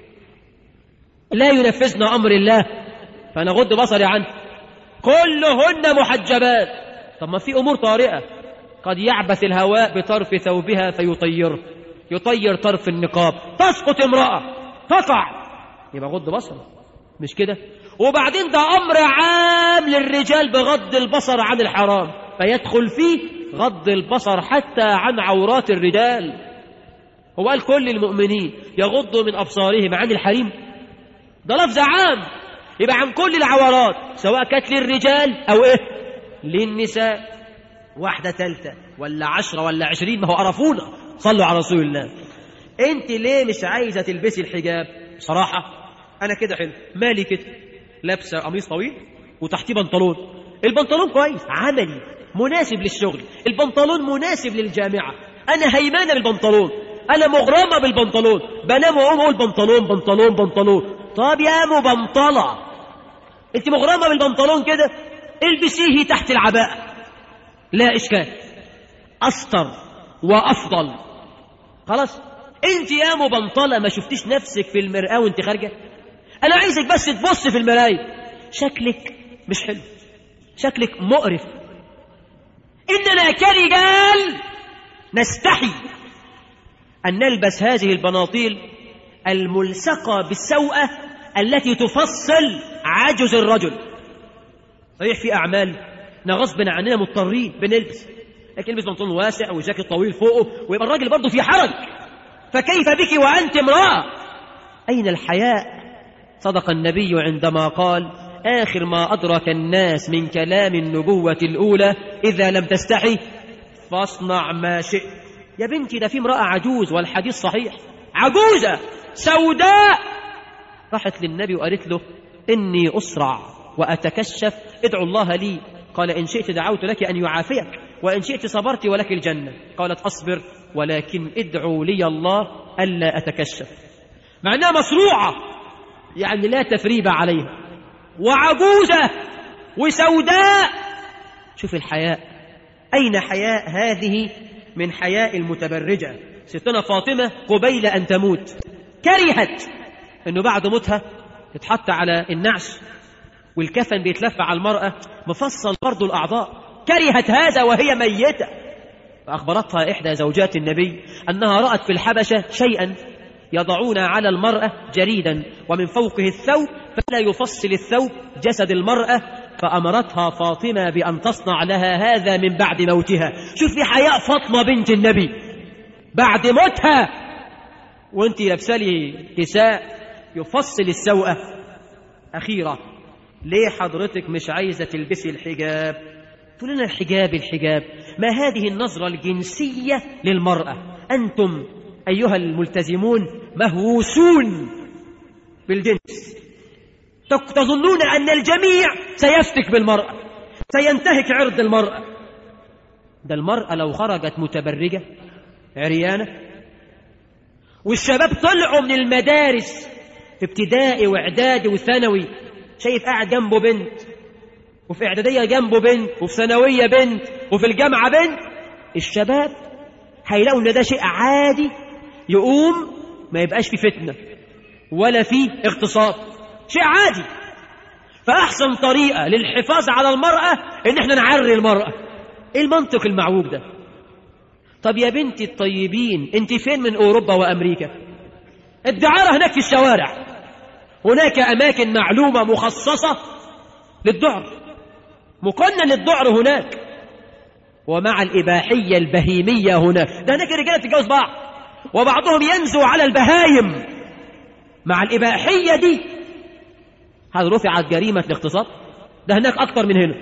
لا ينفذن أمر الله فأنا أغض بصري عنه؟ كلهن محجبات. طب ما في أمور طارئة، قد يعبث الهواء بطرف ثوبها يطير طرف النقاب، تسقط امرأة تقع، يبقى غض بصر، مش كده؟ وبعدين ده أمر عام للرجال بغض البصر عن الحرام، فيدخل فيه غض البصر حتى عن عورات الرجال. هو قال كل المؤمنين يغضوا من أبصارهم عن الحريم؟ ده لفظ عام، يبقى عن كل العورات، سواء كانت للرجال أو إيه للنساء. واحدة ثالثة ولا 10 ولا 20، ما هو قرفونا. صلوا على رسول الله. انت ليه مش عايزة تلبسي الحجاب؟ صراحة أنا كده حلو، مالي كده، لابسة قميص طويل وتحتيه بنطلون. البنطلون كويس، عملي، مناسب للشغل. البنطلون مناسب للجامعة. أنا هيمانة بالبنطلون، أنا مغرمة بالبنطلون، بنام وأقوم أقول بنطلون بنطلون بنطلون. طب يا مبنطلة، أنت مغرمة بالبنطلون كده، البسيه تحت العباءة، لا إشكال، أستر وأفضل. خلاص، أنت يا مبنطلة ما شفتيش نفسك في المرآة وأنت خارجة؟ أنا عايزك بس تبص في المراية، شكلك مش حلو، شكلك مقرف. إننا كرجال نستحي أن نلبس هذه البناطيل الملصقة بالسوءة التي تفصل عجز الرجل. صحيح في أعمال غصب عننا مضطرين بنلبس، لكن نلبس بنطلون واسع وجاكيت طويل فوقه ويبقى الراجل برضه في حرج، فكيف بك وأنت امرأة؟ أين الحياء؟ صدق النبي عندما قال آخر ما أدرك الناس من كلام النبوة الأولى إذا لم تستحي فاصنع ما شئت. يا بنتي ده في امرأة عجوز، والحديث صحيح، عجوزة سوداء، راحت للنبي وقالت له إني أسرع وأتكشف ادعو الله لي. قال إن شئت دعوت لك أن يعافيك، وإن شئت صبرت ولك الجنة. قالت أصبر ولكن ادعو لي الله ألا أتكشف. مع أنها مصروعة، يعني لا تفريب عليها، وعجوزة وسوداء. شوف الحياء، أين حياء هذه من حياء المتبرجة؟ ستنا فاطمة قبيل أن تموت كرهت أنه بعد موتها تتحط على النعش والكفن بيتلف على المرأة مفصل برضو الأعضاء، كرهت هذا وهي ميتة. فأخبرتها إحدى زوجات النبي أنها رأت في الحبشة شيئا يضعون على المرأة جريدا ومن فوقه الثوب فلا يفصل الثوب جسد المرأة، فأمرتها فاطمة بأن تصنع لها هذا من بعد موتها. شوف في حياء فاطمة بنت النبي بعد موتها، وانت لابسه لي كساء يفصل السوءة. أخيرة، ليه حضرتك مش عايزة تلبسي الحجاب؟ تقول لنا الحجاب. ما هذه النظرة الجنسية للمرأة؟ أنتم أيها الملتزمون مهووسون بالجنس، تظنون أن الجميع سيفتك بالمرأة، سينتهك عرض المرأة. ده المرأة لو خرجت متبرجة عريانة، والشباب طلعوا من المدارس في ابتدائي واعدادي وثانوي، شايف قاعد جنبه بنت، وفي اعدادية جنبه بنت، وفي ثانوية بنت، وفي الجامعة بنت، الشباب هيلاقوا ان ده شيء عادي، يقوم ما يبقاش في فتنة ولا في اغتصاب، شيء عادي. فأحسن طريقة للحفاظ على المرأة ان احنا نعري المرأة. ايه المنطق المعوج ده؟ طب يا بنتي الطيبين، انت فين من اوروبا وامريكا؟ الدعارة هناك في الشوارع، هناك اماكن معلومة مخصصة للدعر، مقنن للدعر هناك، ومع الاباحية البهيمية هناك. ده هناك الرجالة تتجوز بعض، وبعضهم ينزو على البهايم مع الاباحية دي. هل رفعت جريمة الاغتصاب؟ ده هناك اكتر من هنا.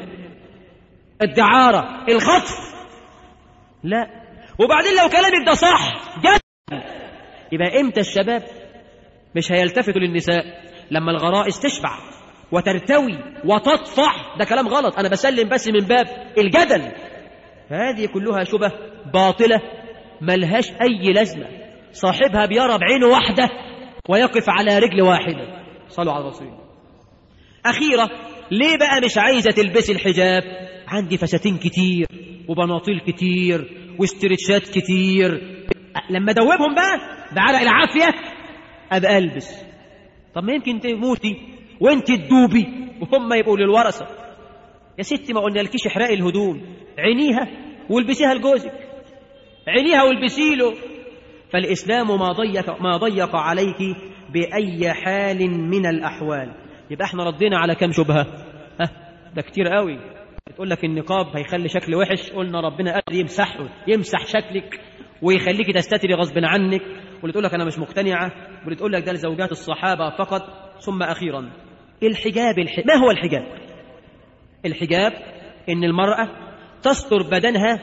الدعارة، الخطف، لا. وبعدين لو كلامك ده صح جد، يبقى امتى الشباب مش هيلتفتوا للنساء؟ لما الغرائز تشبع وترتوي وتطفح. ده كلام غلط، انا بسلم بس من باب الجدل. هذه كلها شبه باطلة ملهاش اي لازمة، صاحبها بيرى بعينه واحدة ويقف على رجل واحدة. صلوا على الرسول. أخيرة، ليه بقى مش عايزة تلبسي الحجاب؟ عندي فساتين كتير وبناطيل كتير واسترتشات كتير، لما دوبهم بقى بعرق العافية أبقى ألبس. طب ما يمكن تموتي وانت تدوبي وهم يبقوا للورثة. يا ستي ما قلنا لكيش احرقي الهدوم، عينيها والبسيها لجوزك، عينيها والبسي له. فالإسلام ما ضيق عليك بأي حال من الأحوال. يبقى احنا ردينا على كم شبهة؟ ده كتير قوي. تقول لك النقاب هيخلي شكل وحش، قلنا ربنا قادر يمسح شكلك ويخليك تستتري غصب عنك. واللي تقول لك انا مش مقتنعة، واللي تقول لك ده لزوجات الصحابة فقط. ثم أخيرا الحجاب. ما هو الحجاب؟ الحجاب ان المرأة تستر بدنها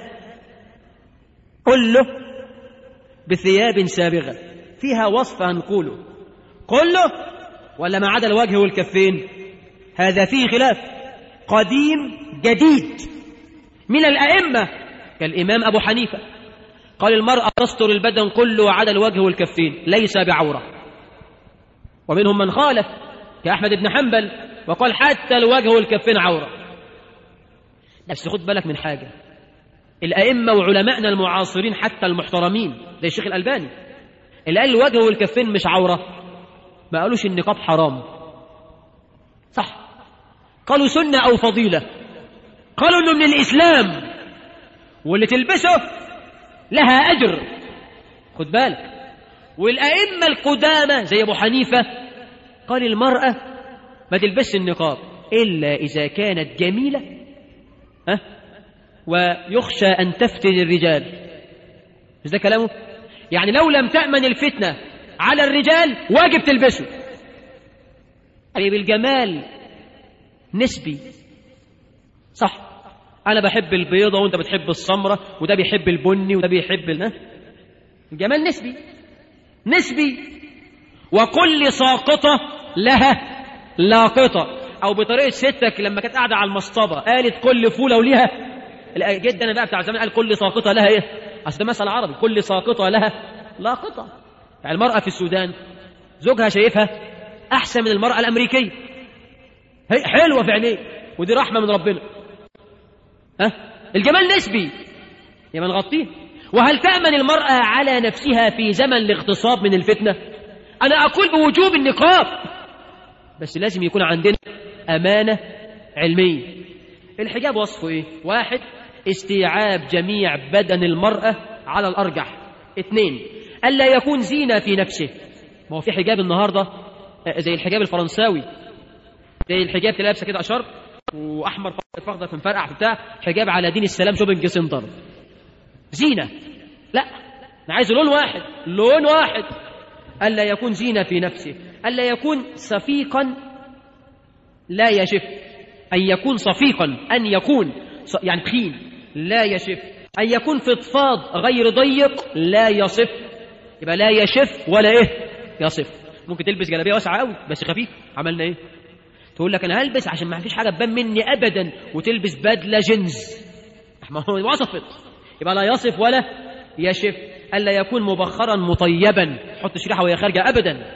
كله بثياب سابغة فيها وصف هنقوله كله ولا ما عدا الوجه والكفين. هذا فيه خلاف قديم جديد من الأئمة كالإمام أبو حنيفة قال المرأة تستر البدن كله عدا الوجه والكفين، ليس بعورة. ومنهم من خالف كأحمد بن حنبل وقال حتى الوجه والكفين عورة. بس خد بالك من حاجة، الأئمة وعلمائنا المعاصرين حتى المحترمين زي الشيخ الألباني اللي قال الوجه والكفين مش عورة، ما قالوش النقاب حرام، صح، قالوا سنة أو فضيلة، قالوا إنه من الإسلام واللي تلبسه لها أجر. خد بالك. والأئمة القدامى زي أبو حنيفة قال المرأة ما تلبسش النقاب إلا إذا كانت جميلة ويخشى أن تفتن الرجال. مش ده كلامه؟ يعني لو لم تأمن الفتنة على الرجال واجب تلبسه. طيب الجمال نسبي، صح، أنا بحب البيضة وأنت بتحب السمرة، وده بيحب البني وده بيحب الجمال نسبي. وكل ساقطة لها لاقطة، أو بطريقة ستك لما كانت قاعدة على المصطبة قالت كل فولة وليها جدنا بقى بتاع زمان قال كل ساقطة لها إيه؟ أصل ده مثل عربي، كل ساقطة لها لاقطة. يعني المرأة في السودان زوجها شايفها أحسن من المرأة الأمريكية، هي حلوة في عينيه، ودي رحمة من ربنا. الجمال نسبي، يبقى نغطيه. وهل تأمن المرأة على نفسها في زمن الاغتصاب من الفتنة؟ أنا أقول بوجوب النقاب، بس لازم يكون عندنا أمانة علمية. الحجاب وصفه إيه؟ 1 استيعاب جميع بدن المرأة على الأرجح. 2 ألا يكون زينة في نفسه. ما هو في حجاب النهاردة زي الحجاب الفرنساوي، زي الحجاب تلاقي لابسه كده أشر وأحمر فخضر في مفرقع بتاع حجاب على دين السلام شوبنج سنتر، زينة. لا، أنا عايز لون واحد، لون واحد. ألا يكون زينة في نفسه، ألا يكون صفيقا لا يشف، أن يكون صفيقا، أن يكون يعني تخين لا يشف، أن يكون فضفاض غير ضيق لا يصف، يبقى لا يشف ولا إيه يصف. ممكن تلبس جلابية واسعة قوي بس خفيف، عملنا إيه؟ تقول لك أنا هلبس عشان ما فيش حاجة تبان مني أبدا، وتلبس بدلة جينز، ما هو وصفت، يبقى لا يصف ولا يشف. ألا يكون مبخرا مطيبا، حط شريحة وهي خارجة أبدا.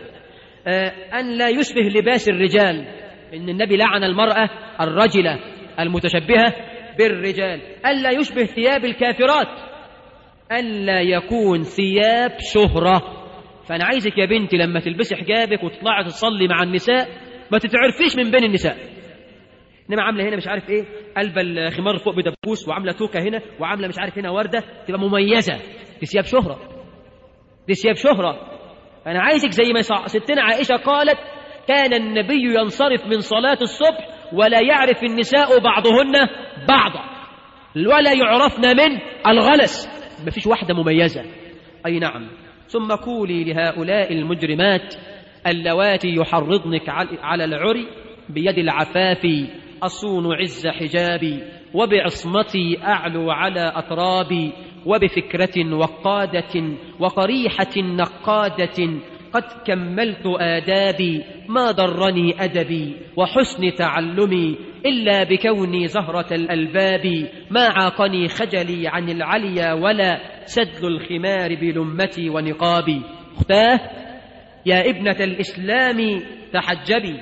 أن لا يشبه لباس الرجال، إن النبي لعن المرأة الرجلة المتشبهة بالرجال. ألا يشبه ثياب الكافرات. ألا يكون ثياب شهرة. فأنا عايزك يا بنتي لما تلبسي حجابك وتطلعي تصلي مع النساء ما تتعرفيش من بين النساء، انما عامله هنا مش عارف ايه، قلب الخمار فوق بدبوس، وعامله توكه هنا، وعامله مش عارف هنا ورده، تبقى مميزه. دي ثياب شهره، دي ثياب شهره. انا عايزك زي ما ستنا عائشه قالت كان النبي ينصرف من صلاه الصبح ولا يعرف النساء بعضهن بعضا ولا يعرفن من الغلس، ما فيش واحده مميزه. اي نعم. ثم قولي لهؤلاء المجرمات اللواتي يحرضنك على العري بيد العفاف أصون عز حجابي، وبعصمتي أعلو على أطرابي، وبفكرة وقادة وقريحة نقادة قد كملت آدابي، ما ضرني أدبي وحسن تعلمي إلا بكوني زهرة الألباب، ما عاقني خجلي عن العليا ولا سدل الخمار بلمتي ونقابي. أختاه يا ابنة الإسلام تحجبي،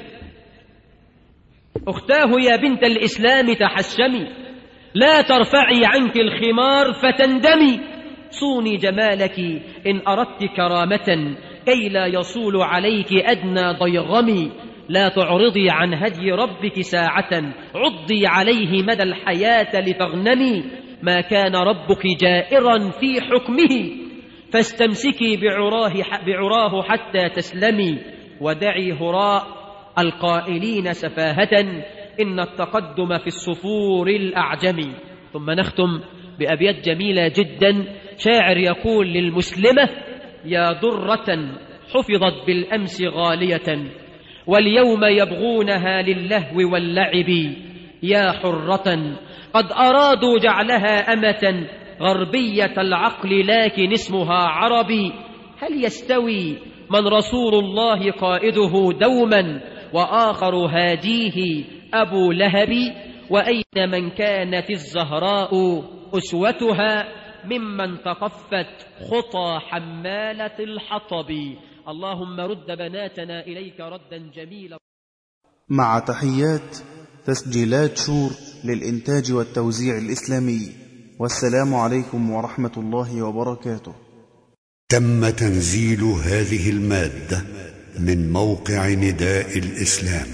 أختاه يا بنت الإسلام تحشمي، لا ترفعي عنك الخمار فتندمي، صوني جمالك إن أردت كرامة كي لا يصول عليك أدنى ضيغم، لا تعرضي عن هدي ربك ساعة عضي عليه مدى الحياة لتغنمي، ما كان ربك جائرا في حكمه فاستمسكي بعراه حتى تسلمي، ودعي هراء القائلين سفاهة إن التقدم في الصفور الأعجم. ثم نختم بأبيات جميلة جدا. شاعر يقول للمسلمة يا درة حفظت بالأمس غالية واليوم يبغونها للهو واللعب، يا حرة قد أرادوا جعلها أمة غربية العقل لكن اسمها عربي، هل يستوي من رسول الله قائده دوما وآخر هاديه أبو لهب، وأين من كانت الزهراء أسوتها ممن تقفت خطى حمالة الحطب. اللهم رد بناتنا إليك ردا جميلا. مع تحيات تسجيلات شور للإنتاج والتوزيع الإسلامي، والسلام عليكم ورحمة الله وبركاته. تم تنزيل هذه المادة من موقع نداء الإسلام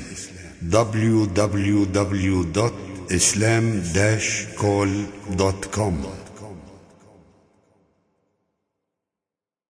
www.islam-call.com